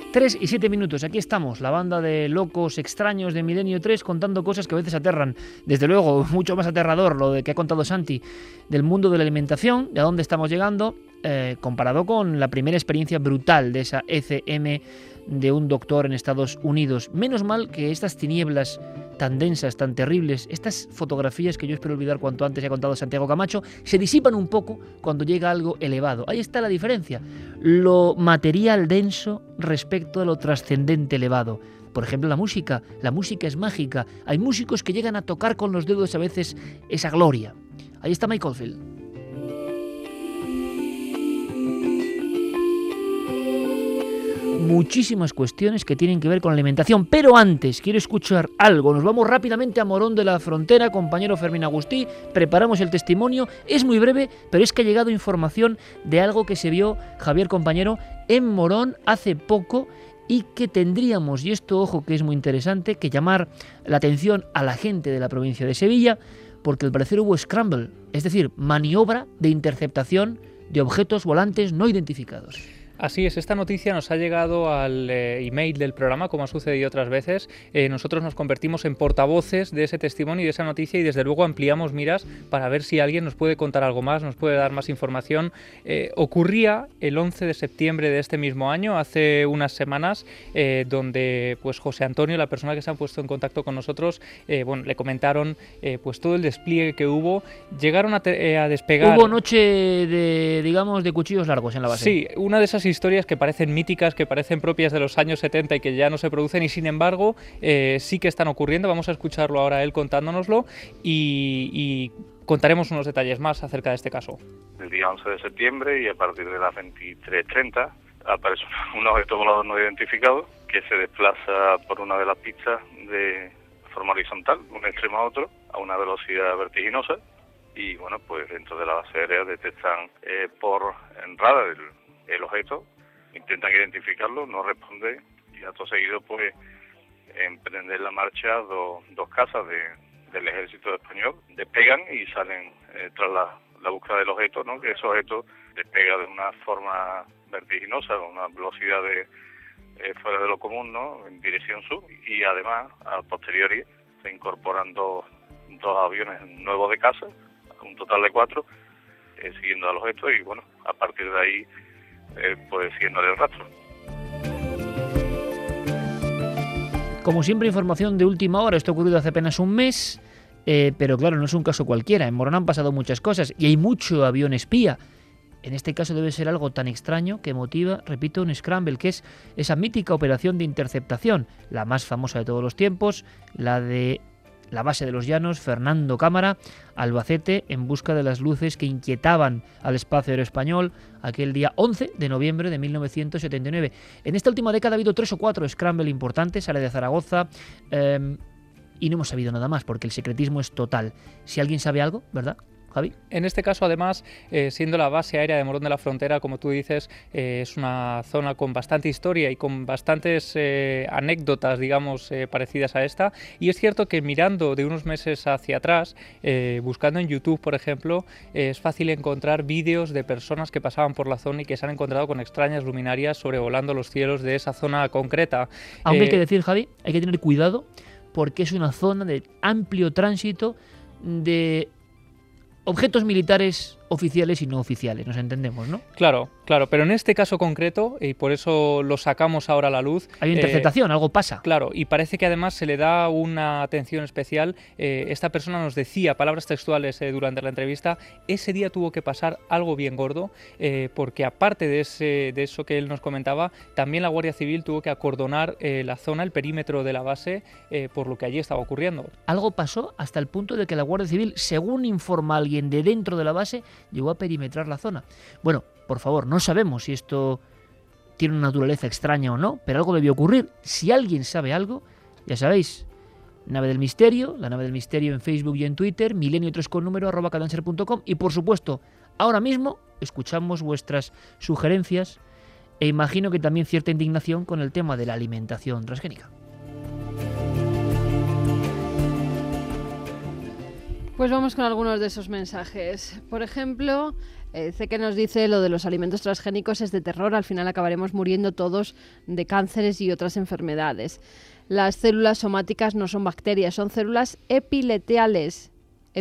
3:07, aquí estamos, la banda de locos extraños de Milenio 3 contando cosas que a veces aterran. Desde luego, mucho más aterrador lo de que ha contado Santi del mundo de la alimentación, de a dónde estamos llegando, comparado con la primera experiencia brutal de esa ECM de un doctor en Estados Unidos. Menos mal que estas tinieblas tan densas, tan terribles, estas fotografías que yo espero olvidar cuanto antes, ha contado Santiago Camacho, se disipan un poco cuando llega algo elevado. Ahí está la diferencia, lo material denso respecto a lo trascendente elevado. Por ejemplo, la música es mágica. Hay músicos que llegan a tocar con los dedos a veces esa gloria. Ahí está Mike Oldfield. Muchísimas cuestiones que tienen que ver con la alimentación, pero antes quiero escuchar algo. Nos vamos rápidamente a Morón de la Frontera, compañero Fermín Agustí, preparamos el testimonio, es muy breve, pero es que ha llegado información de algo que se vio, Javier, compañero, en Morón hace poco y que tendríamos, y esto ojo que es muy interesante, que llamar la atención a la gente de la provincia de Sevilla, porque al parecer hubo scramble, es decir, maniobra de interceptación de objetos volantes no identificados. Así es, esta noticia nos ha llegado al email del programa, como ha sucedido otras veces. Nosotros nos convertimos en portavoces de ese testimonio y de esa noticia y desde luego ampliamos miras para ver si alguien nos puede contar algo más, nos puede dar más información. Ocurría el 11 de septiembre de este mismo año, hace unas semanas, donde pues José Antonio, la persona que se ha puesto en contacto con nosotros, le comentaron pues todo el despliegue que hubo. Llegaron a despegar... Hubo noche de cuchillos largos en la base. Sí, una de esas historias que parecen míticas, que parecen propias de los años 70 y que ya no se producen y sin embargo sí que están ocurriendo. Vamos a escucharlo ahora él contándonoslo y contaremos unos detalles más acerca de este caso. El día 11 de septiembre y a partir de las 23:30 aparece un objeto volador no identificado que se desplaza por una de las pistas de forma horizontal, de un extremo a otro, a una velocidad vertiginosa y bueno, pues dentro de la base aérea detectan por radar el objeto, intentan identificarlo, no responde y acto seguido pues emprenden la marcha dos cazas del ejército español, despegan y salen tras la búsqueda del objeto, ¿no? Que ese objeto despega de una forma vertiginosa, con una velocidad fuera de lo común, ¿no? En dirección sur y además a posteriori se incorporan dos aviones nuevos de caza, un total de 4, siguiendo al objeto y bueno, a partir de ahí pues siguiéndole el rastro. Como siempre, información de última hora. Esto ha ocurrido hace apenas un mes, pero claro, no es un caso cualquiera. En Morón han pasado muchas cosas y hay mucho avión espía. En este caso debe ser algo tan extraño que motiva, repito, un scramble, que es esa mítica operación de interceptación, la más famosa de todos los tiempos, la de la base de los Llanos, Fernando Cámara, Albacete, en busca de las luces que inquietaban al espacio aéreo español aquel día 11 de noviembre de 1979. En esta última década ha habido 3 o 4 scramble importantes, área de Zaragoza, y no hemos sabido nada más porque el secretismo es total. Si alguien sabe algo, ¿verdad, Javi? En este caso, además, siendo la base aérea de Morón de la Frontera, como tú dices, es una zona con bastante historia y con bastantes anécdotas, digamos, parecidas a esta. Y es cierto que mirando de unos meses hacia atrás, buscando en YouTube, por ejemplo, es fácil encontrar vídeos de personas que pasaban por la zona y que se han encontrado con extrañas luminarias sobrevolando los cielos de esa zona concreta. Aunque hay que decir, Javi, hay que tener cuidado porque es una zona de amplio tránsito de objetos militares oficiales y no oficiales, nos entendemos, ¿no? Claro, pero en este caso concreto, y por eso lo sacamos ahora a la luz... Hay interceptación, algo pasa. Claro, y parece que además se le da una atención especial. Esta persona nos decía, palabras textuales durante la entrevista, ese día tuvo que pasar algo bien gordo, porque aparte de eso que él nos comentaba, también la Guardia Civil tuvo que acordonar la zona, el perímetro de la base, por lo que allí estaba ocurriendo. Algo pasó hasta el punto de que la Guardia Civil, según informa alguien de dentro de la base, llegó a perimetrar la zona. Bueno, por favor, no sabemos si esto tiene una naturaleza extraña o no, pero algo debió ocurrir. Si alguien sabe algo, ya sabéis, Nave del Misterio, la Nave del Misterio en Facebook y en Twitter, milenio3con número @cadanser.com y por supuesto, ahora mismo escuchamos vuestras sugerencias e imagino que también cierta indignación con el tema de la alimentación transgénica. Pues vamos con algunos de esos mensajes. Por ejemplo, Dice que nos dice lo de los alimentos transgénicos es de terror, al final acabaremos muriendo todos de cánceres y otras enfermedades. Las células somáticas no son bacterias, son células epiteliales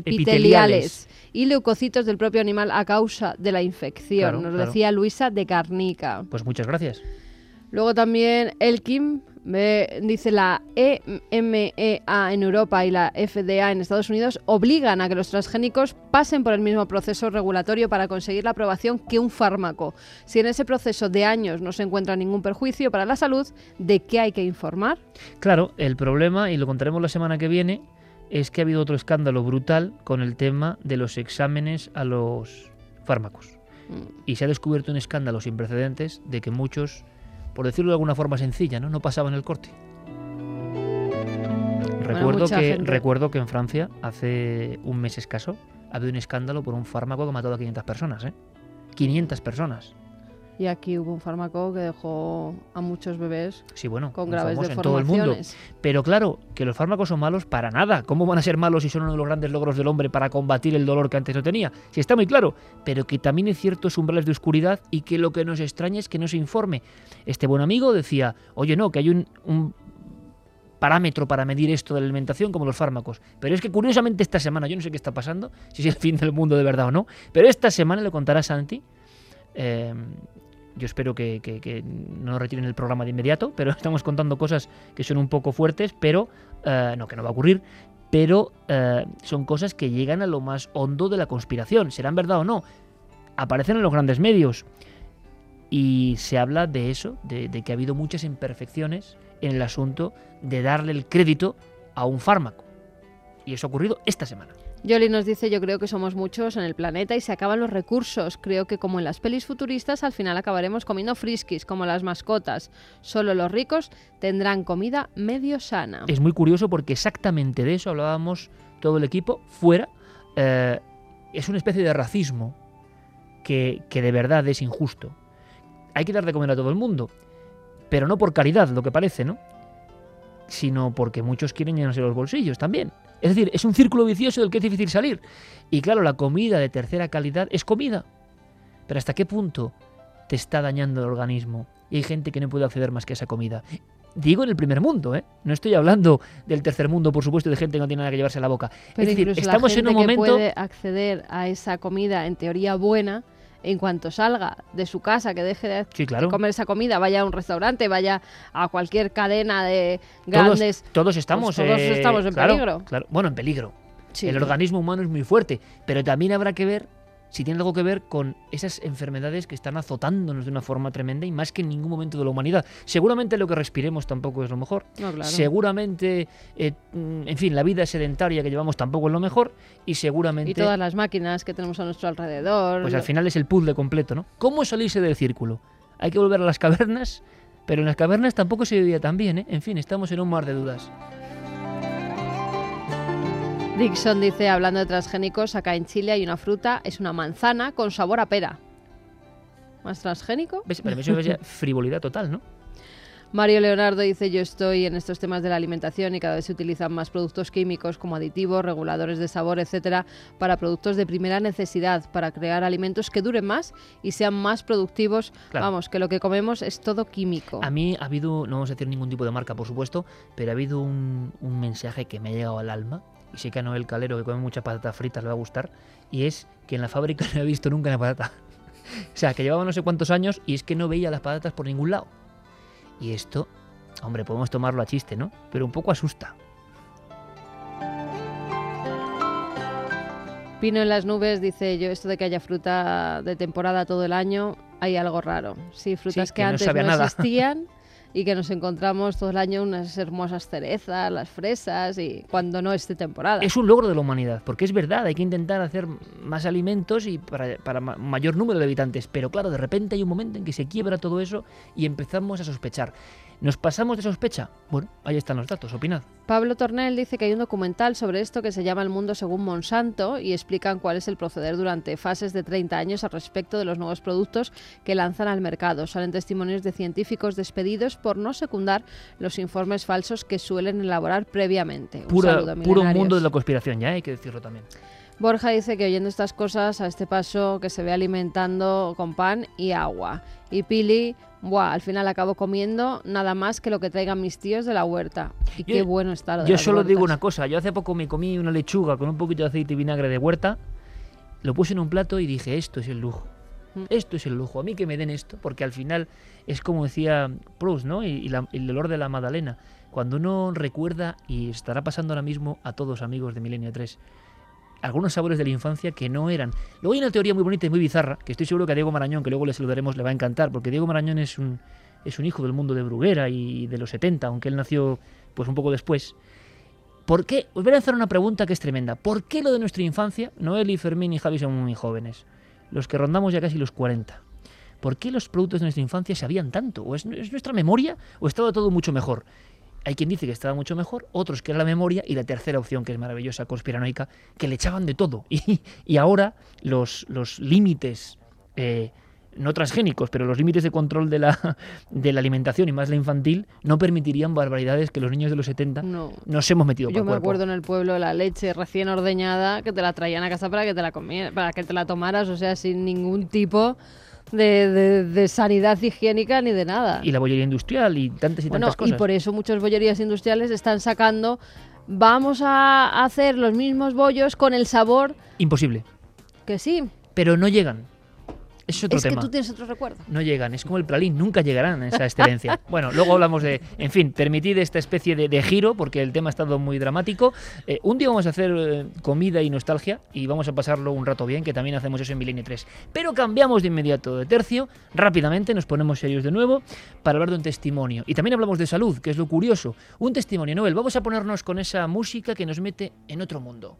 y leucocitos del propio animal a causa de la infección. Nos decía Luisa de Garnica. Pues muchas gracias. Luego también Elkim dice la EMEA en Europa y la FDA en Estados Unidos obligan a que los transgénicos pasen por el mismo proceso regulatorio para conseguir la aprobación que un fármaco. Si en ese proceso de años no se encuentra ningún perjuicio para la salud, ¿de qué hay que informar? Claro, el problema, y lo contaremos la semana que viene, es que ha habido otro escándalo brutal con el tema de los exámenes a los fármacos. Y se ha descubierto un escándalo sin precedentes de que muchos, por decirlo de alguna forma sencilla, no pasaban el corte. Recuerdo que en Francia, hace un mes escaso, ha habido un escándalo por un fármaco que ha matado a 500 personas. 500 personas. Y aquí hubo un fármaco que dejó a muchos bebés con graves deformaciones. En todo el mundo. Pero claro, que los fármacos son malos para nada. ¿Cómo van a ser malos si son uno de los grandes logros del hombre para combatir el dolor que antes no tenía? Sí, está muy claro. Pero que también hay ciertos umbrales de oscuridad y que lo que nos extraña es que no se informe. Este buen amigo decía, oye, no, que hay un parámetro para medir esto de la alimentación como los fármacos. Pero es que curiosamente esta semana, yo no sé qué está pasando, si es el fin del mundo de verdad o no, pero esta semana, le contará Santi, yo espero que no retiren el programa de inmediato, pero estamos contando cosas que son un poco fuertes, pero que no va a ocurrir, pero son cosas que llegan a lo más hondo de la conspiración. ¿Serán verdad o no? Aparecen en los grandes medios y se habla de eso, de que ha habido muchas imperfecciones en el asunto de darle el crédito a un fármaco. Y eso ha ocurrido esta semana. Yoli nos dice, yo creo que somos muchos en el planeta y se acaban los recursos. Creo que como en las pelis futuristas al final acabaremos comiendo friskis como las mascotas. Solo los ricos tendrán comida medio sana. Es muy curioso porque exactamente de eso hablábamos todo el equipo fuera. Es una especie de racismo que de verdad es injusto. Hay que dar de comer a todo el mundo, pero no por caridad, lo que parece, ¿no? Sino porque muchos quieren llenarse los bolsillos también. Es decir, es un círculo vicioso del que es difícil salir. Y claro, la comida de tercera calidad es comida. Pero ¿hasta qué punto te está dañando el organismo? Y hay gente que no puede acceder más que a esa comida. Digo en el primer mundo, ¿eh? No estoy hablando del tercer mundo, por supuesto, de gente que no tiene nada que llevarse a la boca. Pero es decir, estamos en un que momento... puede acceder a esa comida en teoría buena, en cuanto salga de su casa, que deje de comer esa comida, vaya a un restaurante, vaya a cualquier cadena de grandes... Todos estamos, todos estamos en peligro. Claro. Bueno, en peligro. Sí. El organismo humano es muy fuerte, pero también habrá que ver si tiene algo que ver con esas enfermedades que están azotándonos de una forma tremenda y más que en ningún momento de la humanidad. Seguramente lo que respiremos tampoco es lo mejor. No, claro. Seguramente, en fin, la vida sedentaria que llevamos tampoco es lo mejor y seguramente... Y todas las máquinas que tenemos a nuestro alrededor. Pues al final es el puzzle completo, ¿no? ¿Cómo salirse del círculo? Hay que volver a las cavernas, pero en las cavernas tampoco se vivía tan bien, ¿eh? En fin, estamos en un mar de dudas. Dixon dice, hablando de transgénicos, acá en Chile hay una fruta, es una manzana con sabor a pera. ¿Más transgénico? ¿Ves? Para mí eso es frivolidad total, ¿no? Mario Leonardo dice, yo estoy en estos temas de la alimentación y cada vez se utilizan más productos químicos como aditivos, reguladores de sabor, etcétera, para productos de primera necesidad, para crear alimentos que duren más y sean más productivos. Claro. Vamos, que lo que comemos es todo químico. A mí ha habido, no vamos a decir ningún tipo de marca, por supuesto, pero ha habido un mensaje que me ha llegado al alma, y sé que a Noel Calero, que come muchas patatas fritas, le va a gustar, y es que en la fábrica no he visto nunca una patata. O sea, que llevaba no sé cuántos años y es que no veía las patatas por ningún lado. Y esto, hombre, podemos tomarlo a chiste, ¿no? Pero un poco asusta. Pino en las nubes dice, yo esto de que haya fruta de temporada todo el año, hay algo raro. Sí, frutas que antes no existían y que nos encontramos todo el año unas hermosas cerezas, las fresas y cuando no es de temporada. Es un logro de la humanidad, porque es verdad, hay que intentar hacer más alimentos y para mayor número de habitantes, pero claro, de repente hay un momento en que se quiebra todo eso y empezamos a sospechar. ¿Nos pasamos de sospecha? Bueno, ahí están los datos, opinad. Pablo Tornel dice que hay un documental sobre esto que se llama El mundo según Monsanto y explican cuál es el proceder durante fases de 30 años al respecto de los nuevos productos que lanzan al mercado. Salen testimonios de científicos despedidos por no secundar los informes falsos que suelen elaborar previamente. Puro mundo de la conspiración, ya hay que decirlo también. Borja dice que oyendo estas cosas, a este paso que se ve alimentando con pan y agua. Y Pili, buah, al final acabo comiendo nada más que lo que traigan mis tíos de la huerta. Y qué bueno está lo de Yo las solo huertas. digo una cosa, yo hace poco me comí una lechuga con un poquito de aceite y vinagre de huerta, lo puse en un plato y dije, esto es el lujo. Esto es el lujo, a mí que me den esto, porque al final es como decía Proust, ¿no? Y el olor de la magdalena. Cuando uno recuerda, y estará pasando ahora mismo a todos amigos de Milenio 3, algunos sabores de la infancia que no eran. Luego hay una teoría muy bonita y muy bizarra, que estoy seguro que a Diego Marañón, que luego le saludaremos, le va a encantar, porque Diego Marañón es un hijo del mundo de Bruguera y de los 70, aunque él nació pues un poco después. ¿Por qué? Os voy a lanzar una pregunta que es tremenda. ¿Por qué lo de nuestra infancia, Noel y Fermín y Javi son muy jóvenes, los que rondamos ya casi los 40? ¿Por qué los productos de nuestra infancia sabían tanto? ¿O es nuestra memoria o estaba todo mucho mejor? Hay quien dice que estaba mucho mejor, otros que era la memoria, y la tercera opción, que es maravillosa, conspiranoica, que le echaban de todo. Y ahora los límites, no transgénicos, pero los límites de control de la alimentación, y más la infantil, no permitirían barbaridades que los niños de los 70 nos hemos metido por el Yo me cuerpo. acuerdo en el pueblo la leche recién ordeñada, que te la traían a casa para que te la comieras, para que te la tomaras, o sea, sin ningún tipo de sanidad higiénica ni de nada. Y la bollería industrial y tantas Bueno, cosas. y por eso muchas bollerías industriales están sacando, vamos a hacer los mismos bollos con el sabor Imposible. que sí. Pero no llegan. Es otro Es tema. que tú tienes otro recuerdo. No llegan, es como el pralín, nunca llegarán a esa excelencia. Bueno, luego hablamos de, en fin, permitid esta especie de giro, porque el tema ha estado muy dramático. Un día vamos a hacer comida y nostalgia, y vamos a pasarlo un rato bien, que también hacemos eso en Milenio 3. Pero cambiamos de inmediato de tercio, rápidamente nos ponemos serios de nuevo, para hablar de un testimonio. Y también hablamos de salud, que es lo curioso. Un testimonio, Noel, vamos a ponernos con esa música que nos mete en otro mundo.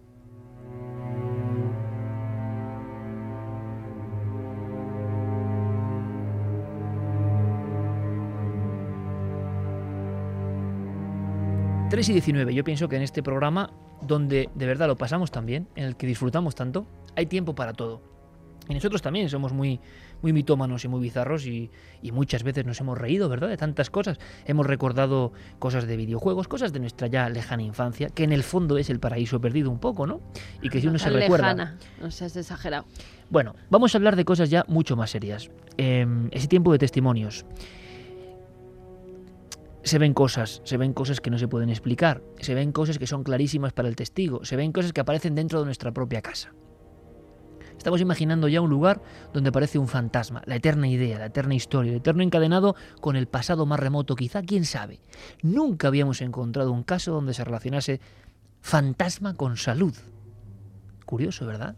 ...3 y 19, yo pienso que en este programa, donde de verdad lo pasamos tan bien, en el que disfrutamos tanto, hay tiempo para todo. Y nosotros también somos muy mitómanos y muy bizarros y muchas veces nos hemos reído, ¿verdad?, de tantas cosas. Hemos recordado cosas de videojuegos, cosas de nuestra ya lejana infancia, que en el fondo es el paraíso perdido un poco, ¿no? Y que si uno se Tan recuerda... lejana, no seas exagerado. Bueno, vamos a hablar de cosas ya mucho más serias. Ese tiempo de testimonios. Se ven cosas que no se pueden explicar, se ven cosas que son clarísimas para el testigo, se ven cosas que aparecen dentro de nuestra propia casa. Estamos imaginando ya un lugar donde aparece un fantasma, la eterna idea, la eterna historia, el eterno encadenado con el pasado más remoto, quizá, quién sabe. Nunca habíamos encontrado un caso donde se relacionase fantasma con salud. Curioso, ¿verdad?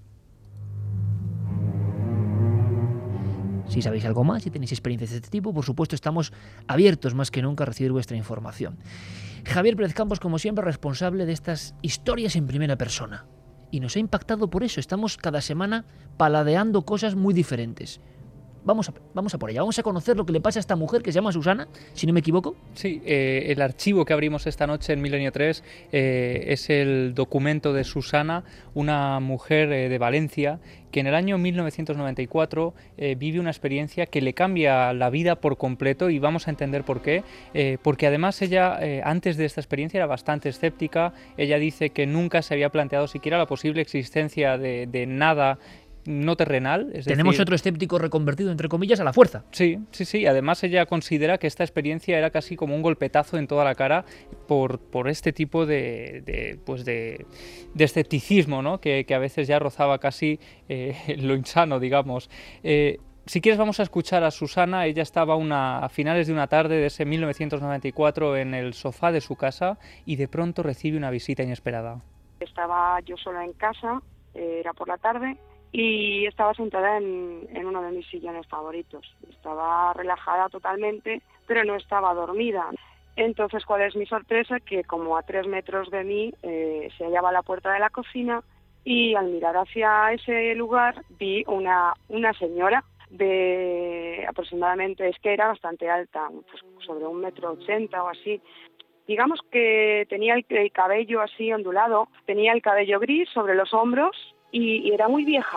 Si sabéis algo más, si tenéis experiencias de este tipo, por supuesto estamos abiertos más que nunca a recibir vuestra información. Javier Pérez Campos, como siempre, responsable de estas historias en primera persona. Y nos ha impactado por eso. Estamos cada semana paladeando cosas muy diferentes. Vamos a por ella. Vamos a conocer lo que le pasa a esta mujer que se llama Susana, si no me equivoco. Sí, el archivo que abrimos esta noche en Milenio 3 es el documento de Susana, una mujer de Valencia que en el año 1994 vive una experiencia que le cambia la vida por completo, y vamos a entender por qué. Porque además ella, antes de esta experiencia, era bastante escéptica. Ella dice que nunca se había planteado siquiera la posible existencia de nada no terrenal. Tenemos otro escéptico reconvertido, entre comillas, a la fuerza. Sí. Además, ella considera que esta experiencia era casi como un golpetazo en toda la cara por este tipo de escepticismo, ¿no? Que a veces ya rozaba casi lo insano, digamos. Si quieres, vamos a escuchar a Susana. Ella estaba a finales de una tarde de ese 1994 en el sofá de su casa y de pronto recibe una visita inesperada. Estaba yo sola en casa, era por la tarde, y estaba sentada en uno de mis sillones favoritos. Estaba relajada totalmente, pero no estaba dormida. Entonces, ¿cuál es mi sorpresa? Que como a 3 metros de mí se hallaba la puerta de la cocina, y al mirar hacia ese lugar vi una señora de aproximadamente, es que era bastante alta, pues sobre 1,80 m o así. Digamos que tenía el cabello así ondulado, tenía el cabello gris sobre los hombros, y era muy vieja.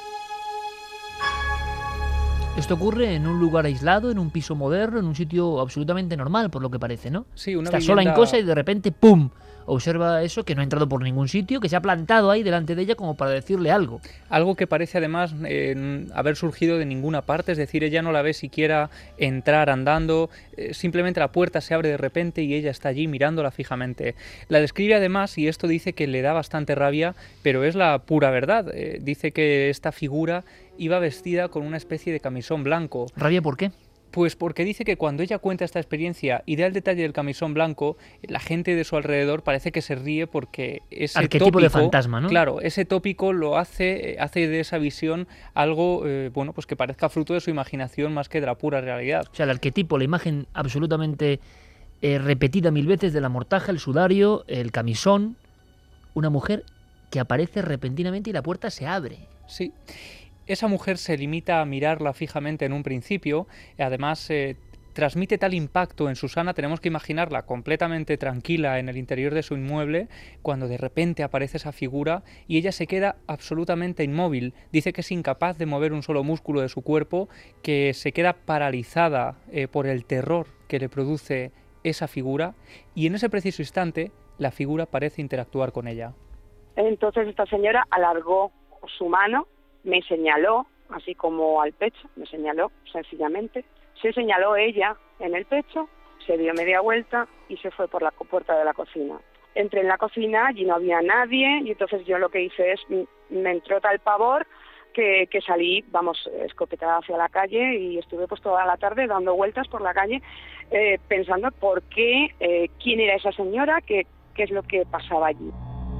Esto ocurre en un lugar aislado, en un piso moderno, en un sitio absolutamente normal, por lo que parece, ¿no? Sí, una Está vivienda... sola en cosa y de repente ¡pum! observa eso, que no ha entrado por ningún sitio, que se ha plantado ahí delante de ella como para decirle algo. Algo que parece además haber surgido de ninguna parte, es decir, ella no la ve siquiera entrar andando, simplemente la puerta se abre de repente y ella está allí mirándola fijamente. La describe además, y esto dice que le da bastante rabia, pero es la pura verdad. Dice que esta figura iba vestida con una especie de camisón blanco. ¿Rabia por qué? Pues porque dice que cuando ella cuenta esta experiencia y da el detalle del camisón blanco, la gente de su alrededor parece que se ríe porque ese arquetipo tópico, de fantasma, ¿no? Claro, ese tópico lo hace de esa visión algo bueno, pues que parezca fruto de su imaginación más que de la pura realidad. O sea, el arquetipo, la imagen absolutamente repetida 1000 veces de la mortaja, el sudario, el camisón, una mujer que aparece repentinamente y la puerta se abre. Sí. Esa mujer se limita a mirarla fijamente en un principio, además transmite tal impacto en Susana, tenemos que imaginarla completamente tranquila en el interior de su inmueble, cuando de repente aparece esa figura y ella se queda absolutamente inmóvil. Dice que es incapaz de mover un solo músculo de su cuerpo, que se queda paralizada por el terror que le produce esa figura, y en ese preciso instante la figura parece interactuar con ella. Entonces esta señora alargó su mano, me señaló, así como al pecho, me señaló sencillamente. Se señaló ella en el pecho, se dio media vuelta y se fue por la puerta de la cocina. Entré en la cocina, allí no había nadie, y entonces yo lo que hice es, me entró tal pavor que salí, escopetada hacia la calle, y estuve pues toda la tarde dando vueltas por la calle pensando por qué, quién era esa señora, qué es lo que pasaba allí.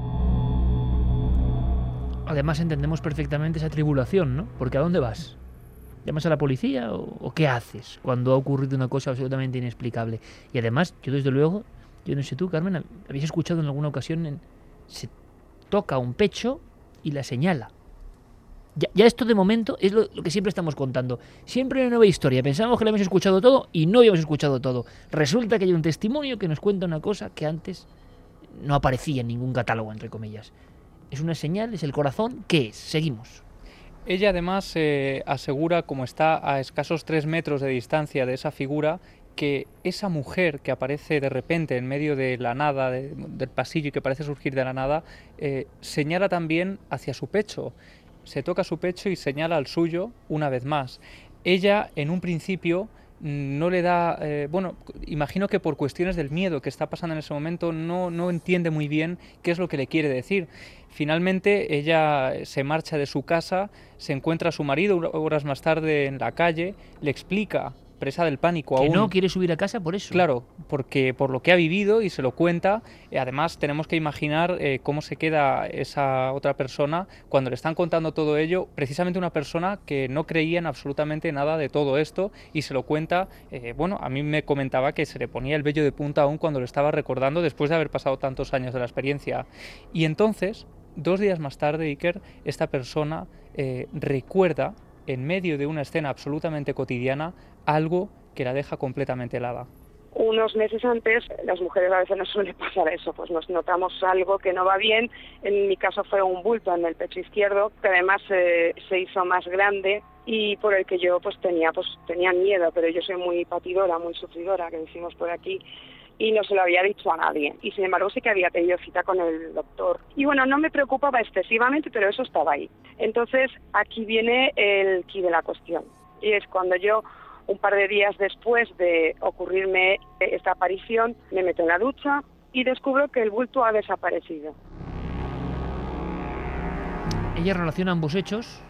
Además entendemos perfectamente esa tribulación, ¿no? Porque ¿a dónde vas? ¿Llamas a la policía o qué haces cuando ha ocurrido una cosa absolutamente inexplicable? Y además, yo desde luego, yo no sé tú, Carmen, habéis escuchado en alguna ocasión, se toca un pecho y la señala. Ya esto de momento es lo que siempre estamos contando. Siempre una nueva historia. Pensamos que lo hemos escuchado todo y no habíamos escuchado todo. Resulta que hay un testimonio que nos cuenta una cosa que antes no aparecía en ningún catálogo, entre comillas. Es una señal, es el corazón. ¿Qué es? Seguimos. Ella además asegura, como está a escasos 3 metros de distancia de esa figura, que esa mujer que aparece de repente en medio de la nada, del pasillo, y que parece surgir de la nada, señala también hacia su pecho. Se toca su pecho y señala al suyo una vez más. Ella, en un principio, no le da... imagino que por cuestiones del miedo que está pasando en ese momento no entiende muy bien qué es lo que le quiere decir. Finalmente ella se marcha de su casa, se encuentra a su marido horas más tarde en la calle, le explica, presa del pánico aún... Que no quiere subir a casa por eso. Claro, porque por lo que ha vivido, y se lo cuenta. Además tenemos que imaginar cómo se queda esa otra persona cuando le están contando todo ello, precisamente una persona que no creía en absolutamente nada de todo esto, y se lo cuenta. A mí me comentaba que se le ponía el vello de punta aún cuando lo estaba recordando, después de haber pasado tantos años de la experiencia. Y entonces, 2 días más tarde, Iker, esta persona recuerda, en medio de una escena absolutamente cotidiana, algo que la deja completamente helada. Unos meses antes, las mujeres a veces nos suele pasar eso, pues nos notamos algo que no va bien. En mi caso fue un bulto en el pecho izquierdo, que además se hizo más grande, y por el que yo tenía miedo, pero yo soy muy patidora, muy sufridora, que decimos por aquí, y no se lo había dicho a nadie. Y sin embargo sí que había tenido cita con el doctor. Y bueno, no me preocupaba excesivamente, pero eso estaba ahí. Entonces aquí viene el quid de la cuestión. Y es cuando yo, un par de días después de ocurrirme esta aparición, me meto en la ducha y descubro que el bulto ha desaparecido. Ella relaciona ambos hechos.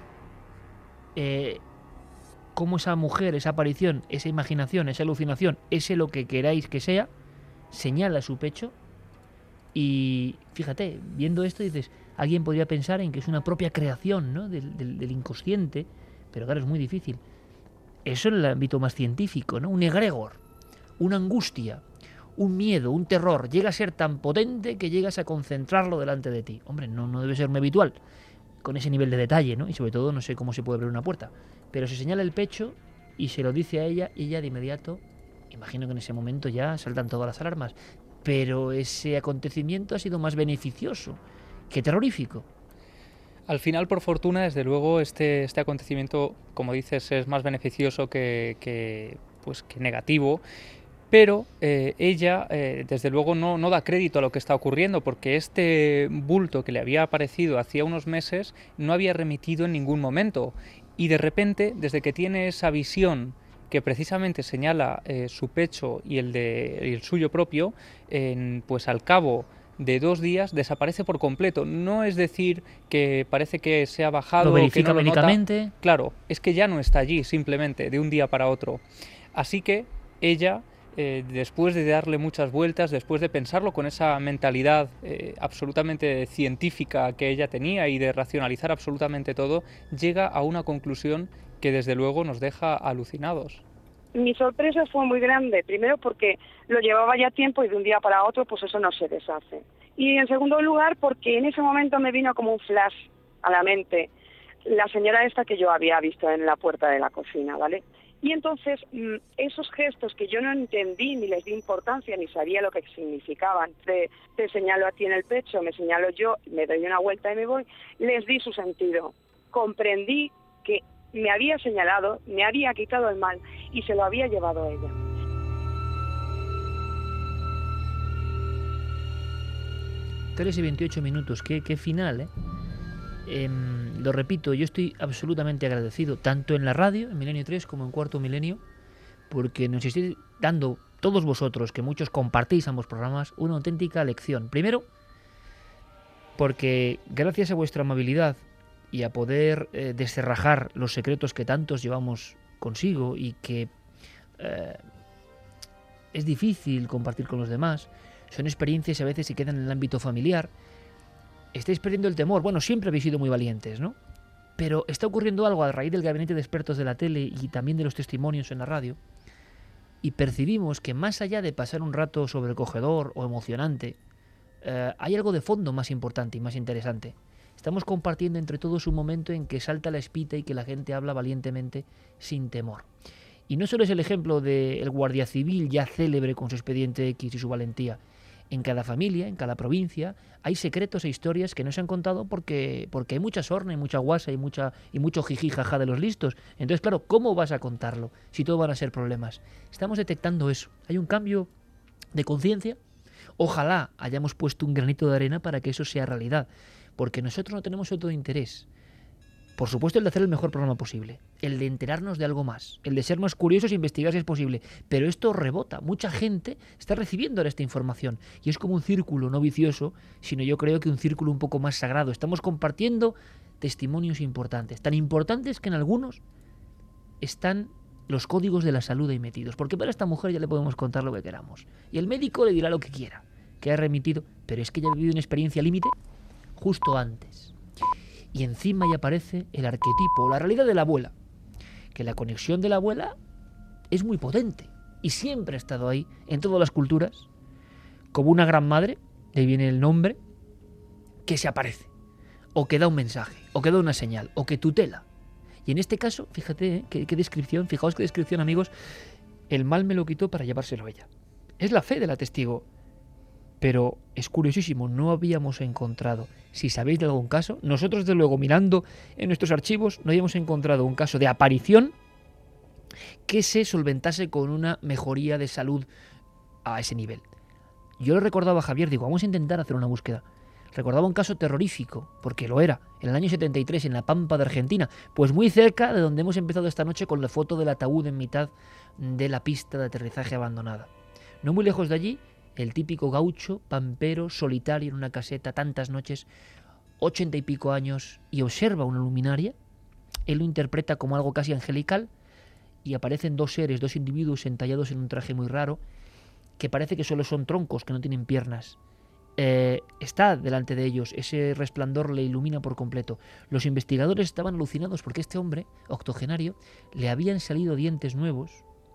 Cómo esa mujer, esa aparición, esa imaginación, esa alucinación, ese lo que queráis que sea, señala su pecho. Y fíjate, viendo esto dices, alguien podría pensar en que es una propia creación, ¿no? del inconsciente, pero claro, es muy difícil. Eso en el ámbito más científico, ¿no? Un egregor, una angustia, un miedo, un terror, llega a ser tan potente que llegas a concentrarlo delante de ti. Hombre, no debe ser muy habitual, con ese nivel de detalle, ¿no? Y sobre todo no sé cómo se puede abrir una puerta. Pero se señala el pecho y se lo dice a ella, y ella de inmediato, imagino que en ese momento ya saltan todas las alarmas, pero ese acontecimiento ha sido más beneficioso que terrorífico. Al final, por fortuna, desde luego, este acontecimiento, como dices, es más beneficioso que negativo. Pero ella, desde luego, no da crédito a lo que está ocurriendo, porque este bulto que le había aparecido hacía unos meses no había remitido en ningún momento. Y de repente, desde que tiene esa visión que precisamente señala su pecho y el suyo propio, pues al cabo de 2 días desaparece por completo. No es decir que parece que se ha bajado, lo verifica que no lo nota. médicamente. Claro, es que ya no está allí simplemente de un día para otro. Así que ella, después de darle muchas vueltas, después de pensarlo con esa mentalidad absolutamente científica que ella tenía y de racionalizar absolutamente todo, llega a una conclusión que desde luego nos deja alucinados. Mi sorpresa fue muy grande, primero porque lo llevaba ya tiempo y de un día para otro pues eso no se deshace. Y en segundo lugar porque en ese momento me vino como un flash a la mente la señora esta que yo había visto en la puerta de la cocina, ¿vale? Y entonces esos gestos que yo no entendí ni les di importancia ni sabía lo que significaban, te señalo a ti en el pecho, me señalo yo, me doy una vuelta y me voy, les di su sentido. Comprendí que me había señalado, me había quitado el mal y se lo había llevado a ella. Tres y 28 minutos, qué final, ¿eh? Lo repito, yo estoy absolutamente agradecido, tanto en la radio, en Milenio 3, como en Cuarto Milenio, porque nos estáis dando, todos vosotros, que muchos compartís ambos programas, una auténtica lección. Primero, porque gracias a vuestra amabilidad y a poder descerrajar los secretos que tantos llevamos consigo y que es difícil compartir con los demás, son experiencias a veces que quedan en el ámbito familiar, estáis perdiendo el temor. Bueno, siempre habéis sido muy valientes, ¿no? Pero está ocurriendo algo a raíz del gabinete de expertos de la tele y también de los testimonios en la radio, y percibimos que más allá de pasar un rato sobrecogedor o emocionante, hay algo de fondo más importante y más interesante. Estamos compartiendo entre todos un momento en que salta la espita y que la gente habla valientemente sin temor. Y no solo es el ejemplo del guardia civil ya célebre con su expediente X y su valentía. En cada familia, en cada provincia, hay secretos e historias que no se han contado porque hay mucha sorna y mucha guasa y mucho jiji jaja de los listos. Entonces, claro, ¿cómo vas a contarlo si todo van a ser problemas? Estamos detectando eso. Hay un cambio de conciencia. Ojalá hayamos puesto un granito de arena para que eso sea realidad. Porque nosotros no tenemos otro interés. Por supuesto el de hacer el mejor programa posible, el de enterarnos de algo más, el de ser más curiosos e investigar si es posible. Pero esto rebota, mucha gente está recibiendo ahora esta información y es como un círculo no vicioso, sino yo creo que un círculo un poco más sagrado. Estamos compartiendo testimonios importantes, tan importantes que en algunos están los códigos de la salud ahí metidos, porque para esta mujer ya le podemos contar lo que queramos y el médico le dirá lo que quiera, que ha remitido, pero es que ya ha vivido una experiencia límite justo antes. Y encima ya aparece el arquetipo, la realidad de la abuela. Que la conexión de la abuela es muy potente. Y siempre ha estado ahí, en todas las culturas, como una gran madre, de ahí viene el nombre, que se aparece. O que da un mensaje, o que da una señal, o que tutela. Y en este caso, fíjate, qué descripción, fijaos qué descripción, amigos, el mal me lo quitó para llevárselo a ella. Es la fe de la testigo. Pero es curiosísimo, no habíamos encontrado, si sabéis de algún caso, nosotros desde luego mirando en nuestros archivos no habíamos encontrado un caso de aparición que se solventase con una mejoría de salud a ese nivel. Yo le recordaba a Javier, digo, vamos a intentar hacer una búsqueda. Recordaba un caso terrorífico, porque lo era, en el año 73 en la Pampa de Argentina, pues muy cerca de donde hemos empezado esta noche con la foto del ataúd en mitad de la pista de aterrizaje abandonada. No muy lejos de allí, el típico gaucho, pampero, solitario en una caseta tantas noches, 80 y pico años, y observa una luminaria. Él lo interpreta como algo casi angelical y aparecen dos seres, dos individuos entallados en un traje muy raro, que parece que solo son troncos, que no tienen piernas. Está delante de ellos, ese resplandor le ilumina por completo. Los investigadores estaban alucinados porque este hombre, octogenario, le habían salido dientes nuevos,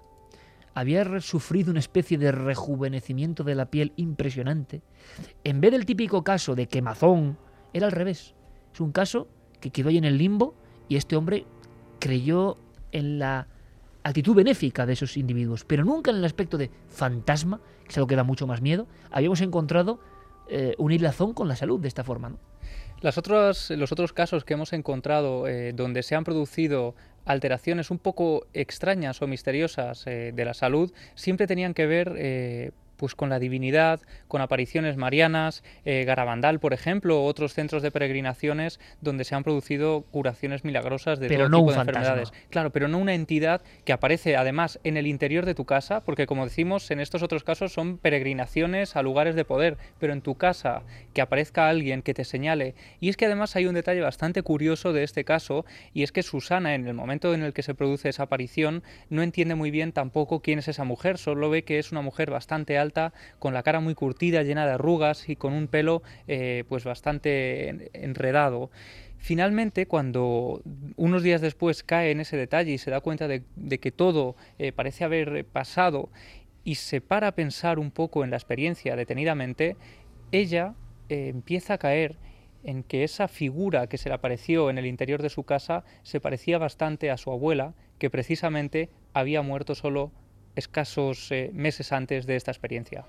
había sufrido una especie de rejuvenecimiento de la piel impresionante. En vez del típico caso de quemazón, era al revés. Es un caso que quedó ahí en el limbo y este hombre creyó en la actitud benéfica de esos individuos, pero nunca en el aspecto de fantasma, que es algo que da mucho más miedo. Habíamos encontrado una hilazón con la salud de esta forma, ¿no? Los otros casos que hemos encontrado donde se han producido alteraciones un poco extrañas o misteriosas de la salud siempre tenían que ver pues con la divinidad, con apariciones marianas, Garabandal, por ejemplo, o otros centros de peregrinaciones donde se han producido curaciones milagrosas de todo tipo de enfermedades. Claro, pero no una entidad que aparece además en el interior de tu casa, porque como decimos, en estos otros casos son peregrinaciones a lugares de poder, pero en tu casa que aparezca alguien que te señale. Y es que además hay un detalle bastante curioso de este caso, y es que Susana, en el momento en el que se produce esa aparición, no entiende muy bien tampoco quién es esa mujer, solo ve que es una mujer bastante alta, con la cara muy curtida, llena de arrugas y con un pelo pues bastante enredado. Finalmente, cuando unos días después cae en ese detalle y se da cuenta de que todo parece haber pasado y se para a pensar un poco en la experiencia detenidamente, ella empieza a caer en que esa figura que se le apareció en el interior de su casa se parecía bastante a su abuela, que precisamente había muerto solo escasos meses antes de esta experiencia.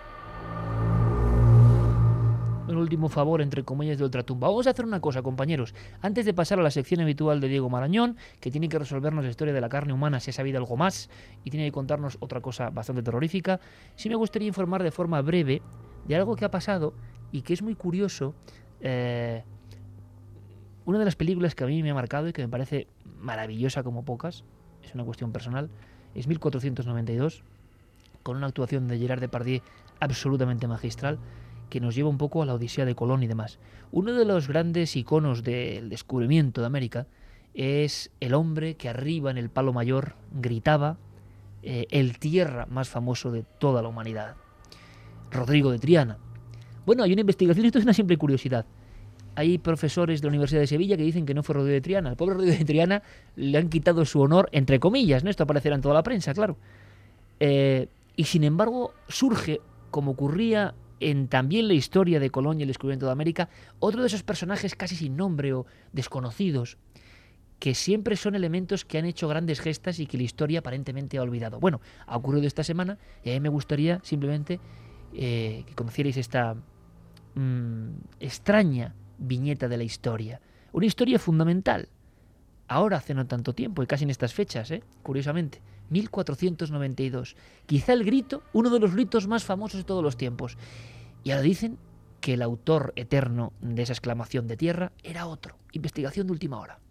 Un último favor, entre comillas, de ultratumba. Vamos a hacer una cosa, compañeros. Antes de pasar a la sección habitual de Diego Marañón, que tiene que resolvernos la historia de la carne humana, si ha sabido algo más, y tiene que contarnos otra cosa bastante terrorífica, sí me gustaría informar de forma breve de algo que ha pasado y que es muy curioso. Una de las películas que a mí me ha marcado y que me parece maravillosa como pocas, es una cuestión personal, es 1492, con una actuación de Gerard Depardieu absolutamente magistral, que nos lleva un poco a la Odisea de Colón y demás. Uno de los grandes iconos del descubrimiento de América es el hombre que arriba en el Palo Mayor gritaba el tierra más famoso de toda la humanidad, Rodrigo de Triana. Bueno, hay una investigación, esto es una simple curiosidad. Hay profesores de la Universidad de Sevilla que dicen que no fue Rodrigo de Triana. Al pobre Rodrigo de Triana le han quitado su honor, entre comillas, ¿no? Esto aparecerá en toda la prensa, claro. Y sin embargo surge, como ocurría en también la historia de Colón y el descubrimiento de América, otro de esos personajes casi sin nombre o desconocidos, que siempre son elementos que han hecho grandes gestas y que la historia aparentemente ha olvidado. Bueno, ha ocurrido esta semana y a mí me gustaría simplemente que conocierais esta extraña viñeta de la historia. Una historia fundamental. Ahora, hace no tanto tiempo, y casi en estas fechas, curiosamente, 1492. Quizá el grito, uno de los gritos más famosos de todos los tiempos. Y ahora dicen que el autor eterno de esa exclamación de tierra era otro. Investigación de última hora.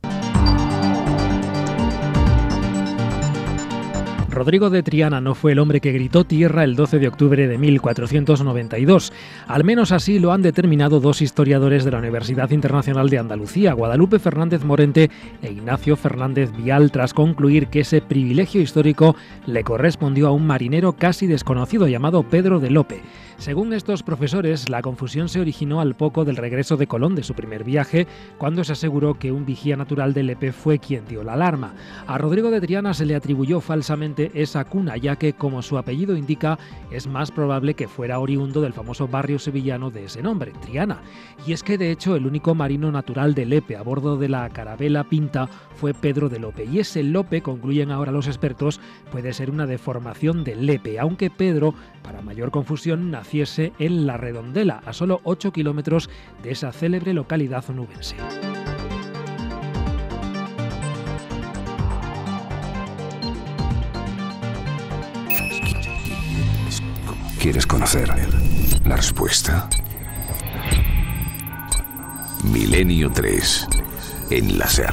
Rodrigo de Triana no fue el hombre que gritó tierra el 12 de octubre de 1492. Al menos así lo han determinado dos historiadores de la Universidad Internacional de Andalucía, Guadalupe Fernández Morente e Ignacio Fernández Vial, tras concluir que ese privilegio histórico le correspondió a un marinero casi desconocido llamado Pedro de Lope. Según estos profesores, la confusión se originó al poco del regreso de Colón de su primer viaje, cuando se aseguró que un vigía natural de Lepe fue quien dio la alarma. A Rodrigo de Triana se le atribuyó falsamente esa cuna, ya que, como su apellido indica, es más probable que fuera oriundo del famoso barrio sevillano de ese nombre, Triana. Y es que, de hecho, el único marino natural de Lepe a bordo de la carabela Pinta fue Pedro de Lope. Y ese Lope, concluyen ahora los expertos, puede ser una deformación de Lepe, aunque Pedro, para mayor confusión, naciese en La Redondela, a solo 8 kilómetros de esa célebre localidad onubense. ¿Quieres conocer la respuesta? Milenio 3 en la SER.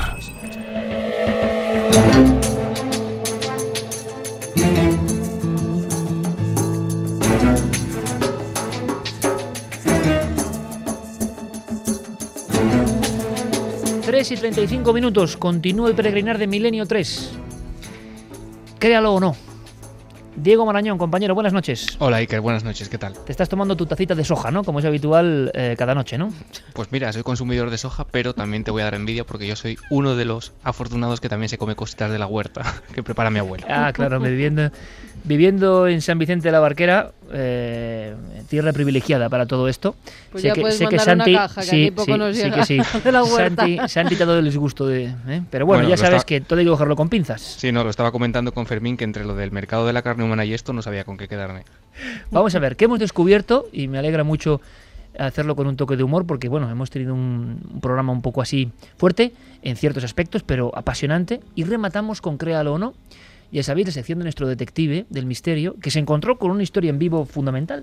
Y 35 minutos, continúa el peregrinar de Milenio 3. Créalo o no. Diego Marañón, compañero, buenas noches. Hola Iker, buenas noches, ¿qué tal? Te estás tomando tu tacita de soja, ¿no? Como es habitual cada noche, ¿no? Pues mira, soy consumidor de soja, pero también te voy a dar envidia porque yo soy uno de los afortunados que también se come cositas de la huerta que prepara mi abuela. Ah, claro, viviendo en San Vicente de la Barquera, tierra privilegiada para todo esto. Pues sé ya puedes mandar Santi, una caja, que aquí poco nos llega de la huerta. Santi te ha dado el disgusto de... Pero bueno, ya sabes que todo hay que cogerlo con pinzas. Sí, no, lo estaba comentando con Fermín, que entre lo del mercado de la carne humana y esto no sabía con qué quedarme. Vamos a ver, ¿qué hemos descubierto? Y me alegra mucho hacerlo con un toque de humor, porque bueno, hemos tenido un programa un poco así fuerte en ciertos aspectos, pero apasionante. Y rematamos con Créalo o no. Ya sabéis, la sección de nuestro detective del misterio, que se encontró con una historia en vivo fundamental.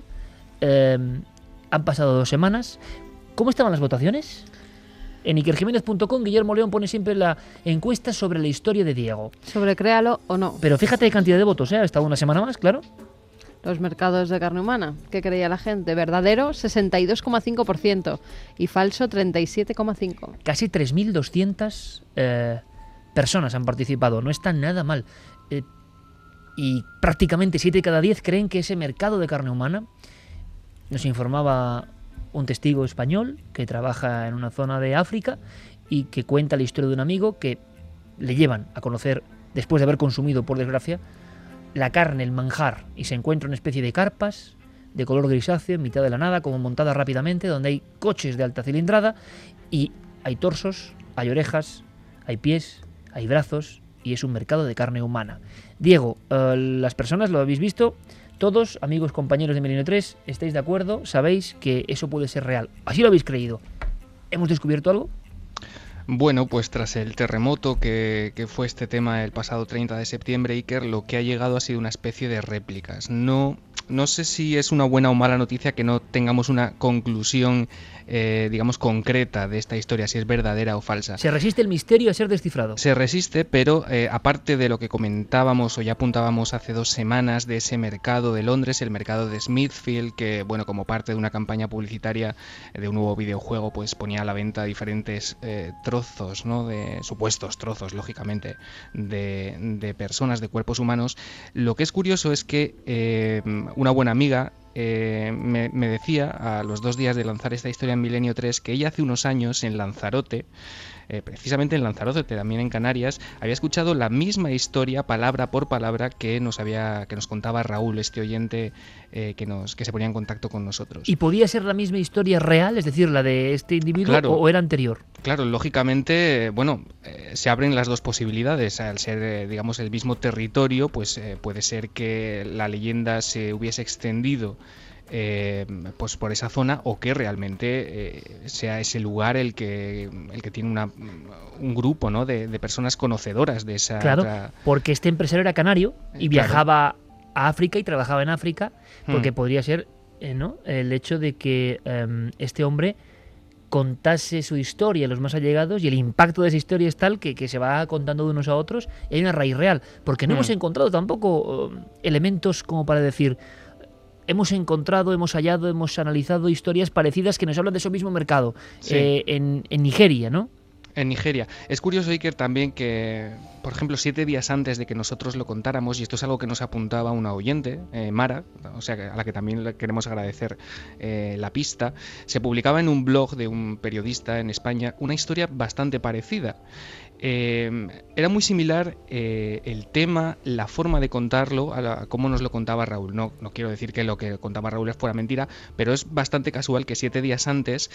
Han pasado 2 semanas. ¿Cómo estaban las votaciones? En ikerjiménez.com, Guillermo León pone siempre la encuesta sobre la historia de Diego. Sobre Créalo o no. Pero fíjate qué cantidad de votos, ¿eh? Ha estado una semana más, claro. Los mercados de carne humana. ¿Qué creía la gente? Verdadero, 62,5%. Y falso, 37,5%. Casi 3.200 personas han participado. No está nada mal. Y prácticamente 7 de cada 10 creen que ese mercado de carne humana, nos informaba un testigo español que trabaja en una zona de África y que cuenta la historia de un amigo que le llevan a conocer, después de haber consumido, por desgracia, la carne, el manjar, y se encuentra una especie de carpas de color grisáceo en mitad de la nada, como montada rápidamente, donde hay coches de alta cilindrada y hay torsos, hay orejas, hay pies, hay brazos, y es un mercado de carne humana. Diego, las personas, lo habéis visto, todos, amigos, compañeros de Milenio 3, ¿estáis de acuerdo? ¿Sabéis que eso puede ser real? ¿Así lo habéis creído? ¿Hemos descubierto algo? Bueno, pues tras el terremoto que fue este tema el pasado 30 de septiembre, Iker, lo que ha llegado ha sido una especie de réplicas. No sé si es una buena o mala noticia que no tengamos una conclusión, digamos, concreta de esta historia, si es verdadera o falsa. Se resiste el misterio a ser descifrado. Se resiste, pero aparte de lo que comentábamos o ya apuntábamos hace 2 semanas de ese mercado de Londres, el mercado de Smithfield, que bueno, como parte de una campaña publicitaria de un nuevo videojuego, pues ponía a la venta diferentes trozos, ¿no? De supuestos trozos, lógicamente, de personas, de cuerpos humanos. Lo que es curioso es que una buena amiga me decía a los 2 días de lanzar esta historia en Milenio 3 que ella hace unos años en Lanzarote, precisamente en Lanzarote, también en Canarias, había escuchado la misma historia palabra por palabra que nos contaba Raúl, este oyente que se ponía en contacto con nosotros. ¿Y podía ser la misma historia real, es decir, la de este individuo, claro, o era anterior? Claro, lógicamente, bueno, se abren las dos posibilidades. Al ser, digamos, el mismo territorio, pues puede ser que la leyenda se hubiese extendido pues por esa zona, o que realmente sea ese lugar el que tiene un grupo, ¿no? de personas conocedoras de esa... Claro, porque este empresario era canario y viajaba a África y trabajaba en África, porque podría ser ¿no? el hecho de que este hombre contase su historia a los más allegados, y el impacto de esa historia es tal que se va contando de unos a otros, y hay una raíz real, porque no hemos encontrado tampoco elementos como para decir... Hemos encontrado, hemos hallado, hemos analizado historias parecidas que nos hablan de ese mismo mercado, en Nigeria, ¿no? En Nigeria. Es curioso, Iker, también que, por ejemplo, 7 días antes de que nosotros lo contáramos, y esto es algo que nos apuntaba una oyente, Mara, o sea, a la que también le queremos agradecer la pista, se publicaba en un blog de un periodista en España una historia bastante parecida. Era muy similar el tema, la forma de contarlo a cómo nos lo contaba Raúl. No quiero decir que lo que contaba Raúl fuera mentira, pero es bastante casual que 7 días antes,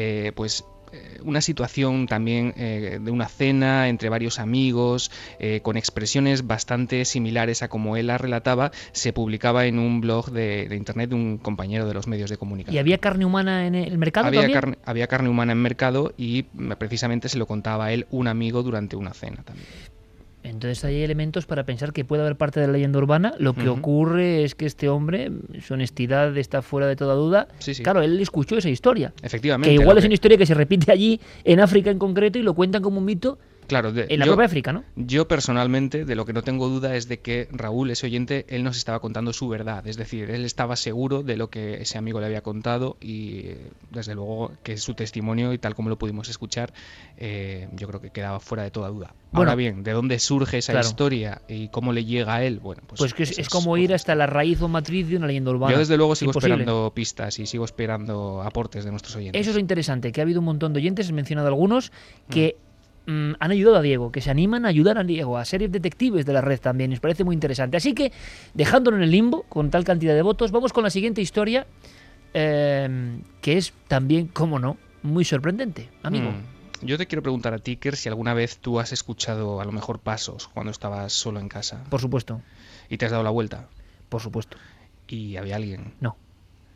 una situación también de una cena entre varios amigos, con expresiones bastante similares a como él la relataba, se publicaba en un blog de internet de un compañero de los medios de comunicación. ¿Y había carne humana en el mercado también? Había carne humana en mercado, y precisamente se lo contaba a él un amigo durante una cena también. Entonces hay elementos para pensar que puede haber parte de la leyenda urbana. Lo que ocurre es que este hombre, su honestidad está fuera de toda duda. Sí. Claro, él escuchó esa historia. Efectivamente. Que igual es una historia que se repite allí, en África en concreto, y lo cuentan como un mito. Claro, en la propia África, ¿no? Yo personalmente, de lo que no tengo duda es de que Raúl, ese oyente, él nos estaba contando su verdad. Es decir, él estaba seguro de lo que ese amigo le había contado, y desde luego que su testimonio, y tal como lo pudimos escuchar, yo creo que quedaba fuera de toda duda. Bueno, ahora bien, ¿de dónde surge esa historia y cómo le llega a él? Bueno, pues que es como ir hasta la raíz o matriz de una leyenda urbana. Yo desde luego sigo esperando pistas y sigo esperando aportes de nuestros oyentes. Eso es lo interesante, que ha habido un montón de oyentes, he mencionado algunos, que han ayudado a Diego, que se animan a ayudar a Diego, a ser detectives de la red también. Nos parece muy interesante. Así que, dejándolo en el limbo, con tal cantidad de votos, vamos con la siguiente historia, que es también, cómo no, muy sorprendente, amigo. Yo te quiero preguntar a ti, Iker, si alguna vez tú has escuchado a lo mejor pasos cuando estabas solo en casa. Por supuesto. ¿Y te has dado la vuelta? Por supuesto. ¿Y había alguien? No.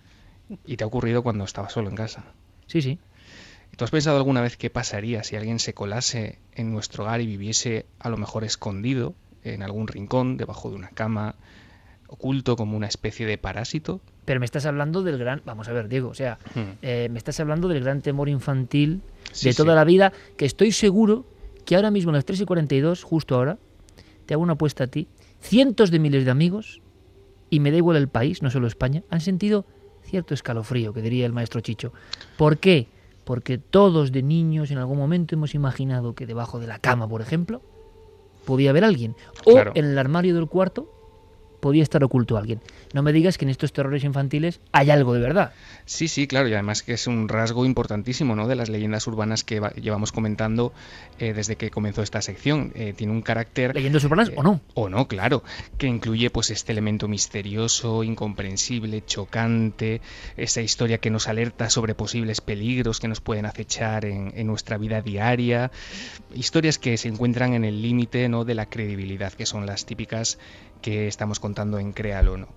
Y te ha ocurrido cuando estabas solo en casa. Sí, sí. ¿Tú has pensado alguna vez qué pasaría si alguien se colase en nuestro hogar y viviese a lo mejor escondido en algún rincón, debajo de una cama, oculto como una especie de parásito? Pero me estás hablando del gran... Vamos a ver, Diego, o sea, me estás hablando del gran temor infantil de toda la vida, que estoy seguro que ahora mismo a las 3:42, justo ahora, te hago una apuesta a ti, cientos de miles de amigos, y me da igual el país, no solo España, han sentido cierto escalofrío, que diría el maestro Chicho. ¿Por qué? Porque todos de niños en algún momento hemos imaginado que debajo de la cama, por ejemplo, podía haber alguien. O Claro. en el armario del cuarto podía estar oculto alguien. No me digas que en estos terrores infantiles hay algo de verdad. Sí, sí, claro, y además que es un rasgo importantísimo, ¿no?, de las leyendas urbanas que llevamos comentando desde que comenzó esta sección. Tiene un carácter... ¿Leyendas urbanas o no? O no, claro, que incluye pues este elemento misterioso, incomprensible, chocante, esa historia que nos alerta sobre posibles peligros que nos pueden acechar en nuestra vida diaria, historias que se encuentran en el límite, ¿no?, de la credibilidad, que son las típicas que estamos contando en Créalo o no.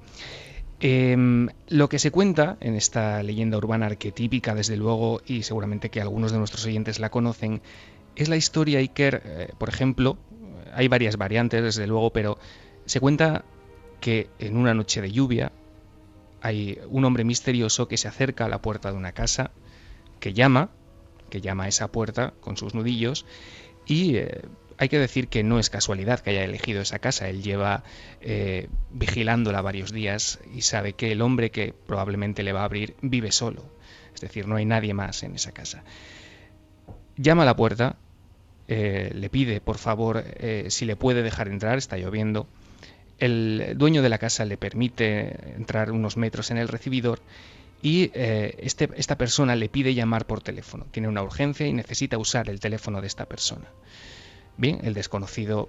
Lo que se cuenta en esta leyenda urbana arquetípica, desde luego, y seguramente que algunos de nuestros oyentes la conocen, es la historia, Iker, por ejemplo, hay varias variantes, desde luego, pero se cuenta que en una noche de lluvia hay un hombre misterioso que se acerca a la puerta de una casa, que llama a esa puerta con sus nudillos, y hay que decir que no es casualidad que haya elegido esa casa. Él lleva vigilándola varios días y sabe que el hombre que probablemente le va a abrir vive solo. Es decir, no hay nadie más en esa casa. Llama a la puerta, le pide por favor si le puede dejar entrar, está lloviendo. El dueño de la casa le permite entrar unos metros en el recibidor y esta persona le pide llamar por teléfono. Tiene una urgencia y necesita usar el teléfono de esta persona. Bien, al desconocido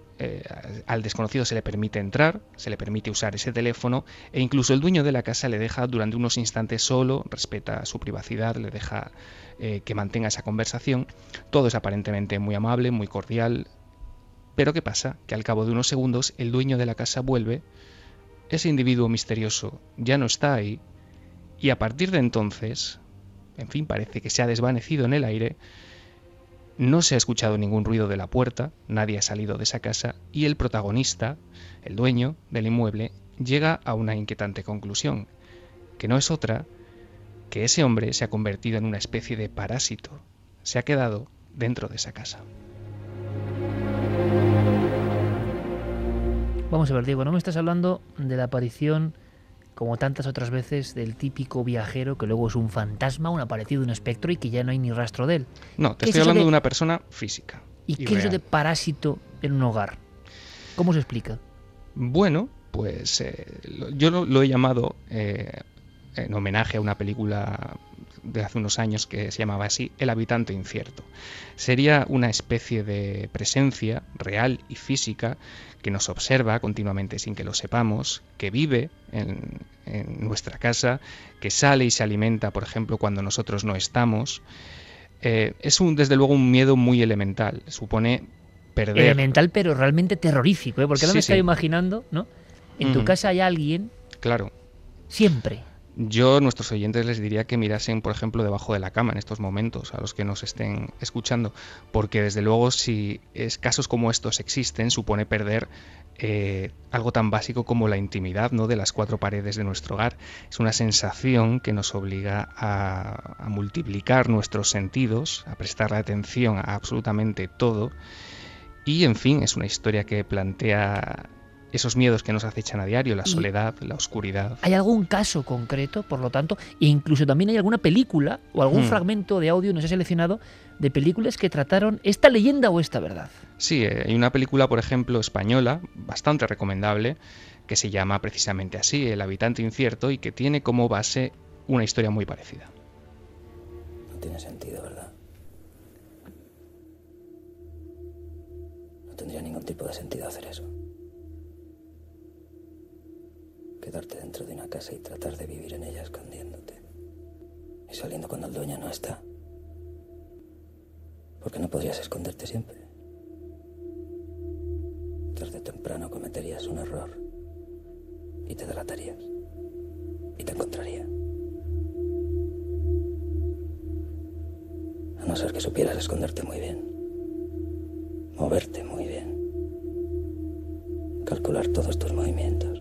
se le permite entrar, se le permite usar ese teléfono, e incluso el dueño de la casa le deja durante unos instantes solo, respeta su privacidad, le deja que mantenga esa conversación. Todo es aparentemente muy amable, muy cordial. Pero ¿qué pasa? Que al cabo de unos segundos el dueño de la casa vuelve, ese individuo misterioso ya no está ahí, y a partir de entonces, en fin, parece que se ha desvanecido en el aire. No se ha escuchado ningún ruido de la puerta, nadie ha salido de esa casa, y el protagonista, el dueño del inmueble, llega a una inquietante conclusión, que no es otra que ese hombre se ha convertido en una especie de parásito, se ha quedado dentro de esa casa. Vamos a ver, Diego, no me estás hablando de la aparición, como tantas otras veces, del típico viajero que luego es un fantasma, un aparecido, un espectro y que ya no hay ni rastro de él. No, te estoy hablando de una persona física. ¿Y qué es eso de parásito en un hogar? ¿Cómo se explica? Bueno, pues yo lo he llamado en homenaje a una película de hace unos años que se llamaba así, El habitante incierto. Sería una especie de presencia real y física que nos observa continuamente sin que lo sepamos, que vive en nuestra casa, que sale y se alimenta, por ejemplo, cuando nosotros no estamos. Es desde luego un miedo muy elemental. Supone perder... Elemental, pero realmente terrorífico, ¿eh? Porque ahora me estaba imaginando, ¿no? En tu casa hay alguien... Claro. Siempre. Yo a nuestros oyentes les diría que mirasen, por ejemplo, debajo de la cama en estos momentos, a los que nos estén escuchando, porque desde luego si casos como estos existen, supone perder algo tan básico como la intimidad, ¿no?, de las cuatro paredes de nuestro hogar. Es una sensación que nos obliga a multiplicar nuestros sentidos, a prestarle atención a absolutamente todo, y en fin, es una historia que plantea esos miedos que nos acechan a diario, la soledad, la oscuridad. ¿Hay algún caso concreto, por lo tanto? E incluso también hay alguna película o algún fragmento de audio, nos he seleccionado, de películas que trataron esta leyenda o esta verdad. Sí, hay una película, por ejemplo, española, bastante recomendable, que se llama precisamente así, El habitante incierto, y que tiene como base una historia muy parecida. No tiene sentido, ¿verdad? No tendría ningún tipo de sentido hacer eso. Quedarte dentro de una casa y tratar de vivir en ella escondiéndote. Y saliendo cuando el dueño no está. Porque no podrías esconderte siempre. Tarde o temprano cometerías un error. Y te delatarías. Y te encontraría. a ser que supieras esconderte muy bien, moverte muy bien, calcular todos tus movimientos.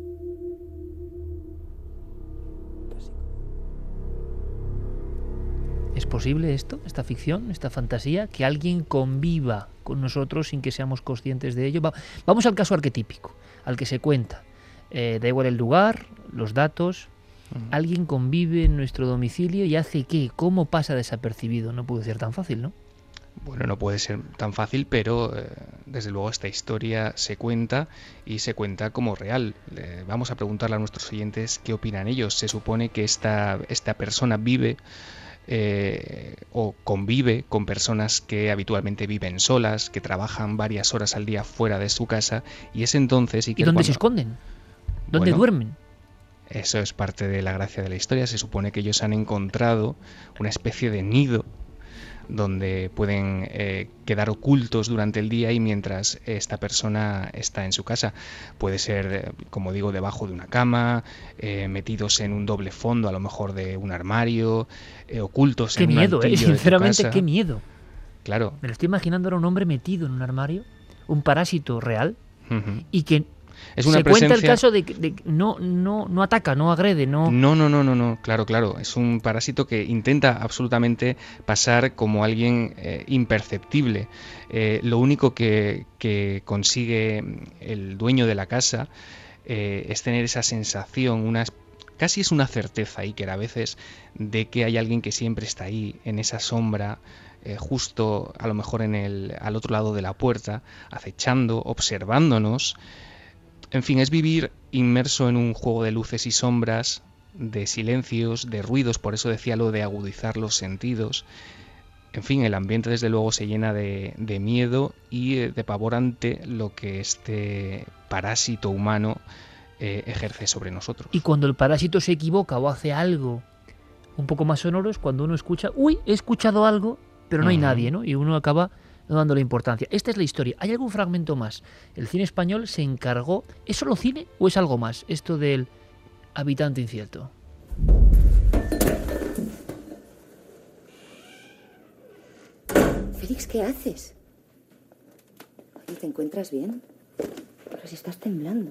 ¿Es posible esto, esta ficción, esta fantasía, que alguien conviva con nosotros sin que seamos conscientes de ello? Vamos al caso arquetípico, al que se cuenta. Da igual el lugar, los datos. Alguien convive en nuestro domicilio y hace ¿qué? ¿Cómo pasa desapercibido? No puede ser tan fácil, ¿no? Bueno, no puede ser tan fácil, pero desde luego esta historia se cuenta y se cuenta como real. Vamos a preguntarle a nuestros oyentes qué opinan ellos. Se supone que esta persona vive o convive con personas que habitualmente viven solas, que trabajan varias horas al día fuera de su casa, y es entonces... ¿Y dónde se esconden? ¿Dónde duermen? Eso es parte de la gracia de la historia. Se supone que ellos han encontrado una especie de nido donde pueden quedar ocultos durante el día y mientras esta persona está en su casa. Puede ser, como digo, debajo de una cama, metidos en un doble fondo, a lo mejor de un armario, ocultos en un altillo de tu casa. Sinceramente, qué miedo. Claro. Me lo estoy imaginando ahora un hombre metido en un armario, un parásito real, y que... Es una se cuenta el caso de que no ataca, no agrede, no... No, claro. Es un parásito que intenta absolutamente pasar como alguien imperceptible. Lo único que consigue el dueño de la casa es tener esa sensación, casi es una certeza, Iker, a veces, de que hay alguien que siempre está ahí, en esa sombra, justo a lo mejor al otro lado de la puerta, acechando, observándonos. En fin, es vivir inmerso en un juego de luces y sombras, de silencios, de ruidos, por eso decía lo de agudizar los sentidos. En fin, el ambiente desde luego se llena de miedo y de pavor ante lo que este parásito humano ejerce sobre nosotros. Y cuando el parásito se equivoca o hace algo un poco más sonoro es cuando uno escucha, uy, he escuchado algo, pero no hay nadie, ¿no? Y uno acaba no dándole importancia. Esta es la historia. ¿Hay algún fragmento más? El cine español se encargó... ¿Es solo cine o es algo más? Esto del habitante incierto. Félix, ¿qué haces? Oye, ¿te encuentras bien? Pero si estás temblando.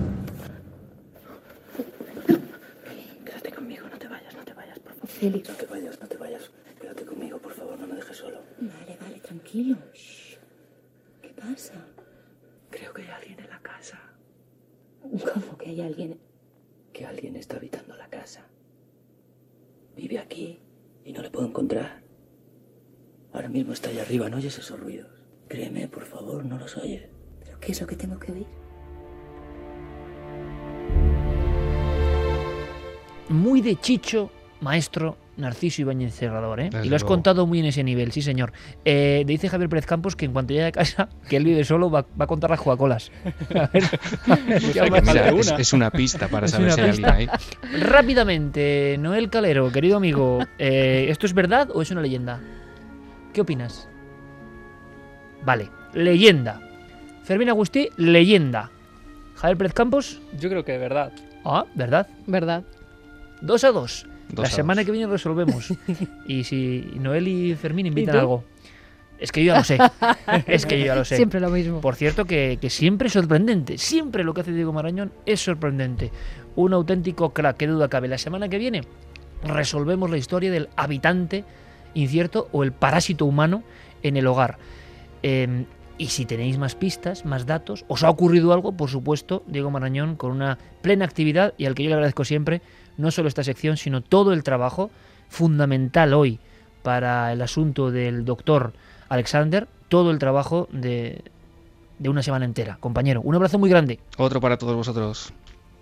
Quédate conmigo, no te vayas, por favor. Félix. No te vayas. Quédate conmigo, por favor, no me dejes solo. Vale, tranquilo. Shh. ¿Qué pasa? Creo que hay alguien en la casa. ¿Cómo que hay alguien? Que alguien está habitando la casa. Vive aquí y no le puedo encontrar. Ahora mismo está allá arriba, ¿no oyes esos ruidos? Créeme, por favor, no los oyes. ¿Pero qué es lo que tengo que oír? Muy de Chicho, maestro Narciso Ibáñez Serrador, ¿eh? Desde Y lo has luego. contado muy en ese nivel, sí señor. Dice Javier Pérez Campos que en cuanto llegue a casa, que él vive solo, va a contar las Coca-Colas. A ver, ya que más- mira, Es una pista para Es saber una si hay pista. alguien ahí. Rápidamente, Noel Calero, querido amigo, ¿esto es verdad o es una leyenda? ¿Qué opinas? Vale, leyenda. Fermín Agustí, leyenda. Javier Pérez Campos, Yo creo que de verdad. ¿verdad? ¿Verdad? 2-2. La 2-2. semana que viene resolvemos. Y si Noel y Fermín invitan tú? algo. Es que yo ya lo sé. Es que yo ya lo sé. Siempre lo mismo. Por cierto, que siempre es sorprendente. Siempre lo que hace Diego Marañón es sorprendente. Un auténtico crack, qué duda cabe. La semana que viene resolvemos la historia del habitante incierto o el parásito humano en el hogar. Y si tenéis más pistas, más datos, os ha ocurrido algo, por supuesto, Diego Marañón con una plena actividad y al que yo le agradezco siempre, no solo esta sección, sino todo el trabajo fundamental hoy para el asunto del doctor Alexander, todo el trabajo de una semana entera. Compañero, un abrazo muy grande. Otro para todos vosotros.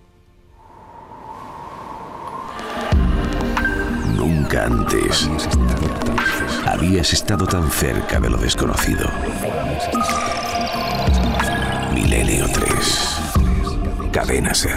Nunca antes habías estado tan cerca de lo desconocido. Milenio 3. Cadena Ser.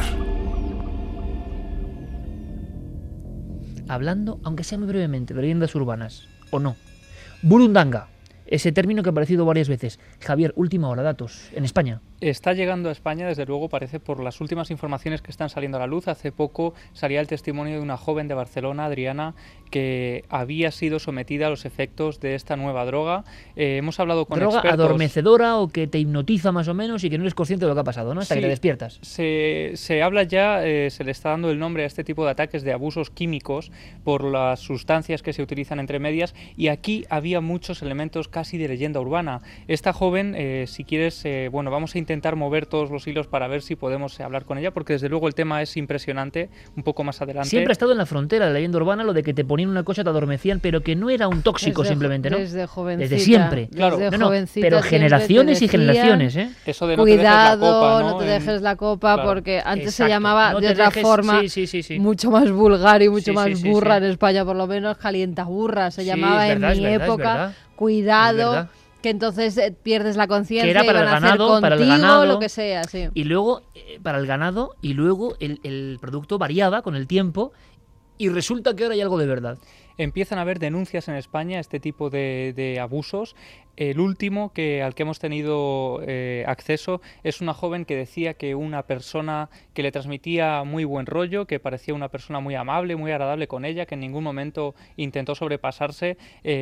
Hablando, aunque sea muy brevemente, de leyendas urbanas, o no. Burundanga, ese término que ha aparecido varias veces. Javier, última hora, datos, en España. Está llegando a España, desde luego, parece, por las últimas informaciones que están saliendo a la luz. Hace poco salía el testimonio de una joven de Barcelona, Adriana, que había sido sometida a los efectos de esta nueva droga. Hemos hablado con droga expertos. Adormecedora o que te hipnotiza más o menos y que no eres consciente de lo que ha pasado, ¿no? Hasta que te despiertas. Se habla ya, se le está dando el nombre a este tipo de ataques de abusos químicos por las sustancias que se utilizan entre medias, y aquí había muchos elementos casi de leyenda urbana. Esta joven, si quieres, vamos a intentar mover todos los hilos para ver si podemos hablar con ella, porque desde luego el tema es impresionante. Un poco más adelante. Siempre ha estado en la frontera de la leyenda urbana lo de que te ponían una cosa, te adormecían, pero que no era un tóxico simplemente, ¿no? Desde jovencita. Desde siempre. Claro. Pero generaciones y generaciones, ¿eh? Eso de no cuidado, te dejes la copa, no te dejes la copa, Claro. porque antes Exacto. se llamaba No de te otra dejes- forma, sí. mucho más vulgar y mucho Sí, más sí, burra sí. en España, por lo menos calientaburra se Sí, llamaba es verdad, en mi es verdad, es época. verdad. Es Cuidado, verdad. que entonces pierdes la conciencia Que era y para van el a hacer ganado, para el contigo ganado. lo que sea, sí. Y luego, para el ganado, y luego el producto variaba con el tiempo y resulta que ahora hay algo de verdad. Empiezan a haber denuncias en España, este tipo de abusos. El último al que hemos tenido acceso es una joven que decía que una persona que le transmitía muy buen rollo, que parecía una persona muy amable, muy agradable con ella, que en ningún momento intentó sobrepasarse,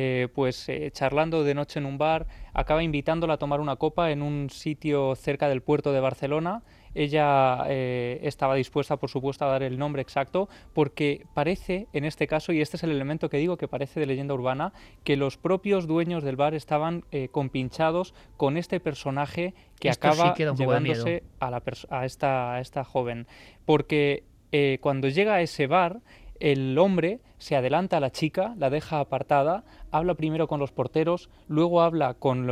charlando de noche en un bar, acaba invitándola a tomar una copa en un sitio cerca del puerto de Barcelona. Ella estaba dispuesta, por supuesto, a dar el nombre exacto, porque parece, en este caso, y este es el elemento que digo que parece de leyenda urbana, que los propios dueños del bar estaban compinchados con este personaje que Esto acaba sí que da un poco de miedo. llevándose a esta joven. Porque cuando llega a ese bar, el hombre se adelanta a la chica, la deja apartada, habla primero con los porteros, luego habla con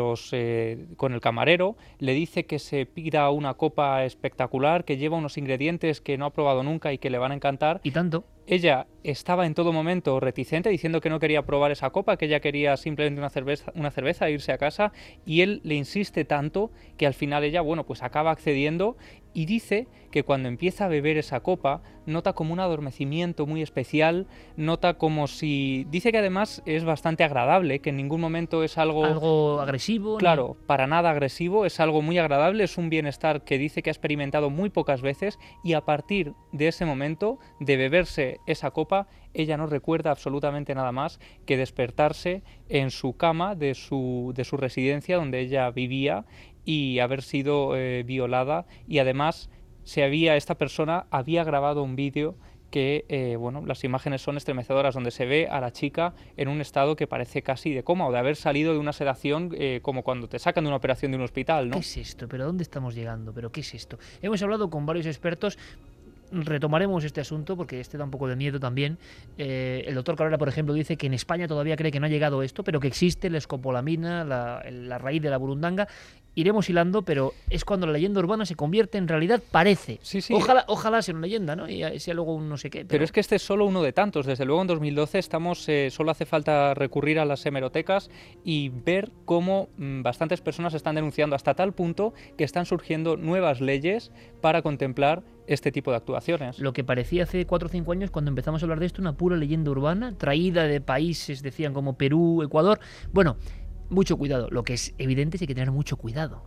el camarero, le dice que se pida una copa espectacular, que lleva unos ingredientes que no ha probado nunca y que le van a encantar. Y tanto. Ella estaba en todo momento reticente, diciendo que no quería probar esa copa, que ella quería simplemente una cerveza e irse a casa, y él le insiste tanto que al final ella, acaba accediendo, y dice que cuando empieza a beber esa copa nota como un adormecimiento muy especial, nota como si... Dice que además es bastante agradable, que en ningún momento es algo agresivo. Claro, para nada agresivo, es algo muy agradable, es un bienestar que dice que ha experimentado muy pocas veces, y a partir de ese momento de beberse esa copa, ella no recuerda absolutamente nada más que despertarse en su cama de su residencia donde ella vivía y haber sido violada, y además esta persona había grabado un vídeo que, las imágenes son estremecedoras, donde se ve a la chica en un estado que parece casi de coma o de haber salido de una sedación, como cuando te sacan de una operación de un hospital, ¿no? ¿Qué es esto? ¿Pero dónde estamos llegando? ¿Pero qué es esto? Hemos hablado con varios expertos. Retomaremos este asunto porque da un poco de miedo también. El doctor Carrera, por ejemplo, dice que en España todavía cree que no ha llegado esto, pero que existe la escopolamina, la raíz de la burundanga. Iremos hilando, pero es cuando la leyenda urbana se convierte en realidad, parece. Sí. Ojalá sea una leyenda, ¿no? Y sea luego un no sé qué. Pero es que este es solo uno de tantos. Desde luego en 2012 solo hace falta recurrir a las hemerotecas y ver cómo bastantes personas están denunciando, hasta tal punto que están surgiendo nuevas leyes para contemplar este tipo de actuaciones. Lo que parecía hace 4 o 5 años, cuando empezamos a hablar de esto, una pura leyenda urbana, traída de países, decían, como Perú, Ecuador. Bueno, mucho cuidado. Lo que es evidente es que hay que tener mucho cuidado.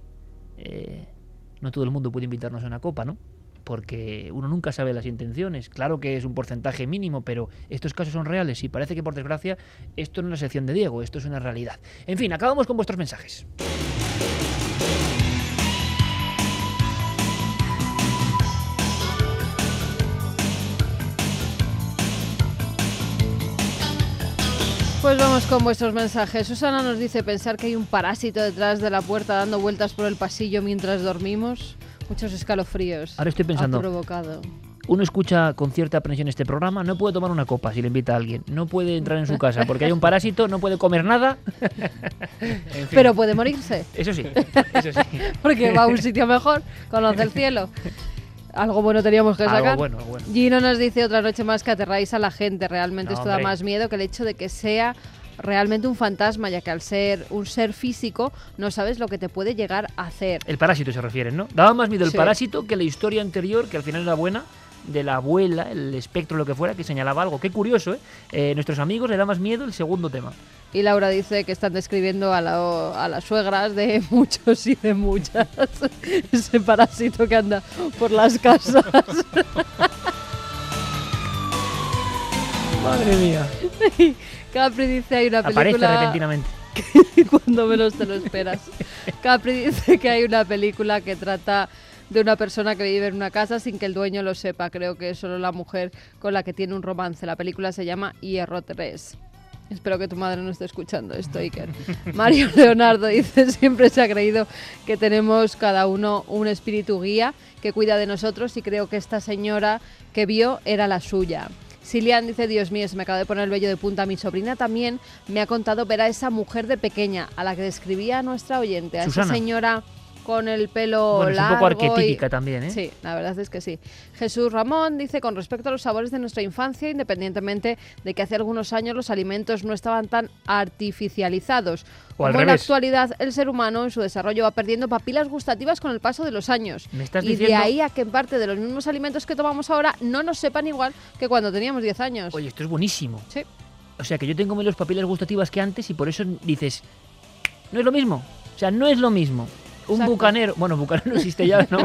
No todo el mundo puede invitarnos a una copa, ¿no? Porque uno nunca sabe las intenciones. Claro que es un porcentaje mínimo, pero estos casos son reales y parece que, por desgracia, esto no es una sección de Diego, esto es una realidad. En fin, acabamos con vuestros mensajes. Pues vamos con vuestros mensajes. Susana nos dice: pensar que hay un parásito detrás de la puerta dando vueltas por el pasillo mientras dormimos. Muchos escalofríos. Ahora estoy pensando, ha provocado. Uno escucha con cierta aprensión este programa, no puede tomar una copa si le invita a alguien, no puede entrar en su casa porque hay un parásito, no puede comer nada. En fin. Pero puede morirse. Eso sí. Porque va a un sitio mejor, conoce el cielo. Algo bueno teníamos que sacar. Algo bueno. Gino nos dice: otra noche más que aterráis a la gente. Realmente No, esto da hombre. más miedo que el hecho de que sea realmente un fantasma, ya que al ser un ser físico no sabes lo que te puede llegar a hacer. El parásito se refiere, ¿no? Daba más miedo el Sí. parásito que la historia anterior, que al final era buena, de la abuela, el espectro, lo que fuera, que señalaba algo. Qué curioso, ¿eh? Nuestros amigos le da más miedo el segundo tema. Y Laura dice que están describiendo a las suegras de muchos y de muchas. Ese parásito que anda por las casas. Madre mía. Capri dice hay una película... Aparece repentinamente. Cuando menos te lo esperas. Capri dice que hay una película que trata de una persona que vive en una casa sin que el dueño lo sepa. Creo que es solo la mujer con la que tiene un romance. La película se llama Hierro 3. Espero que tu madre no esté escuchando esto, Iker. Mario Leonardo dice, siempre se ha creído que tenemos cada uno un espíritu guía que cuida de nosotros y creo que esta señora que vio era la suya. Silian dice, Dios mío, se me acaba de poner el vello de punta. Mi sobrina también me ha contado ver a esa mujer de pequeña, a la que describía nuestra oyente, a Susana. esa señora con el pelo Bueno, largo. es un poco arquetípica también, ¿eh? Sí, la verdad es que sí. Jesús Ramón dice, con respecto a los sabores de nuestra infancia, independientemente de que hace algunos años los alimentos no estaban tan artificializados. O al Como en la revés. actualidad el ser humano en su desarrollo va perdiendo papilas gustativas con el paso de los años. ¿Me estás Y de diciendo? ahí a que en parte de los mismos alimentos que tomamos ahora no nos sepan igual que cuando teníamos 10 años. Oye, esto es buenísimo. Sí. O sea, que yo tengo menos papilas gustativas que antes y por eso dices, no es lo mismo. O sea, no es lo mismo. Un Exacto. bucanero, bueno, bucanero no existe ya, ¿no?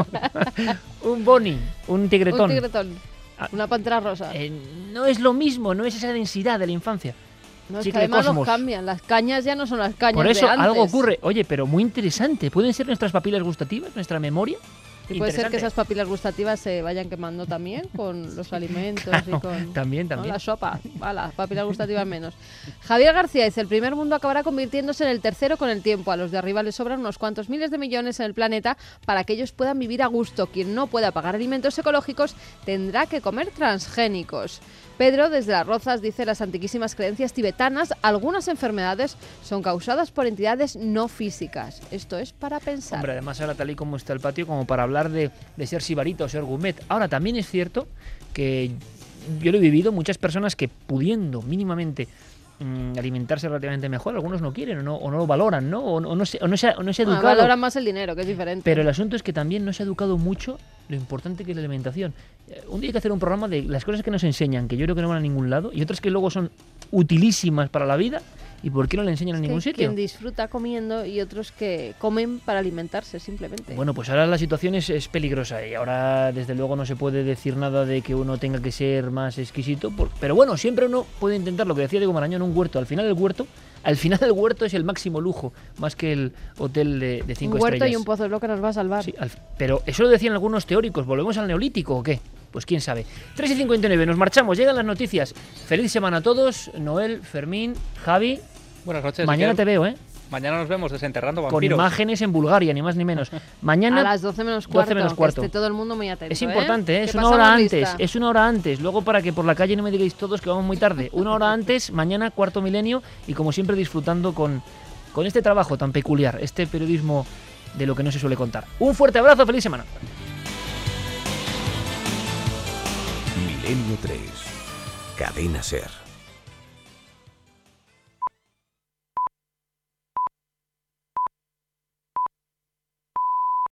Un boni, un tigretón. Un tigretón, una pantera rosa. No es lo mismo, no es esa densidad de la infancia. No, es que Chicle además los Cosmos. cambian, las cañas ya no son las cañas Por eso de antes. algo ocurre. Oye, pero muy interesante. ¿Pueden ser nuestras papilas gustativas, nuestra memoria? Y puede ser que Interesante. esas papilas gustativas se vayan quemando también con los alimentos Claro, y con también. ¿no? La sopa. Las papilas gustativas menos. Javier García dice, el primer mundo acabará convirtiéndose en el tercero con el tiempo. A los de arriba les sobran unos cuantos miles de millones en el planeta para que ellos puedan vivir a gusto. Quien no pueda pagar alimentos ecológicos tendrá que comer transgénicos. Pedro, desde Las Rozas, dice, las antiquísimas creencias tibetanas, algunas enfermedades son causadas por entidades no físicas. Esto es para pensar. Hombre, además ahora tal y como está el patio, como para hablar de ser sibarita o ser gourmet. Ahora, también es cierto que yo lo he vivido, muchas personas que pudiendo mínimamente alimentarse relativamente mejor, algunos no quieren o no lo valoran, ¿no? O no se ha educado. Valoran más el dinero, que es diferente. Pero el asunto es que también no se ha educado mucho lo importante que es la alimentación. Un día hay que hacer un programa de las cosas que nos enseñan, que yo creo que no van a ningún lado, y otras que luego son utilísimas para la vida, y por qué no le enseñan en ningún sitio. Quien disfruta comiendo y otros que comen para alimentarse simplemente. Bueno, pues ahora la situación es peligrosa y ahora desde luego no se puede decir nada de que uno tenga que ser más exquisito, pero bueno, siempre uno puede intentar lo que decía Diego Marañón, un huerto. Al final el huerto es el máximo lujo, más que el hotel de 5 estrellas. Un huerto y un pozo es lo que nos va a salvar. Sí, pero eso lo decían algunos teóricos. ¿Volvemos al neolítico o qué? Pues quién sabe. 3:59, nos marchamos, llegan las noticias. Feliz semana a todos. Noel, Fermín, Javi. Buenas noches. Mañana te veo, ¿eh? Mañana nos vemos desenterrando Con vampiros. imágenes en Bulgaria, ni más ni menos. Mañana a las 12 menos cuarto. 12 menos cuarto. Que esté todo el mundo muy atento. Es importante, ¿eh? Que Es una hora pasamos antes. lista. Es una hora antes. Luego para que por la calle no me digáis todos que vamos muy tarde. Una hora antes, mañana, Cuarto Milenio. Y como siempre disfrutando con este trabajo tan peculiar, este periodismo de lo que no se suele contar. Un fuerte abrazo, feliz semana. Milenio 3. Cadena Ser.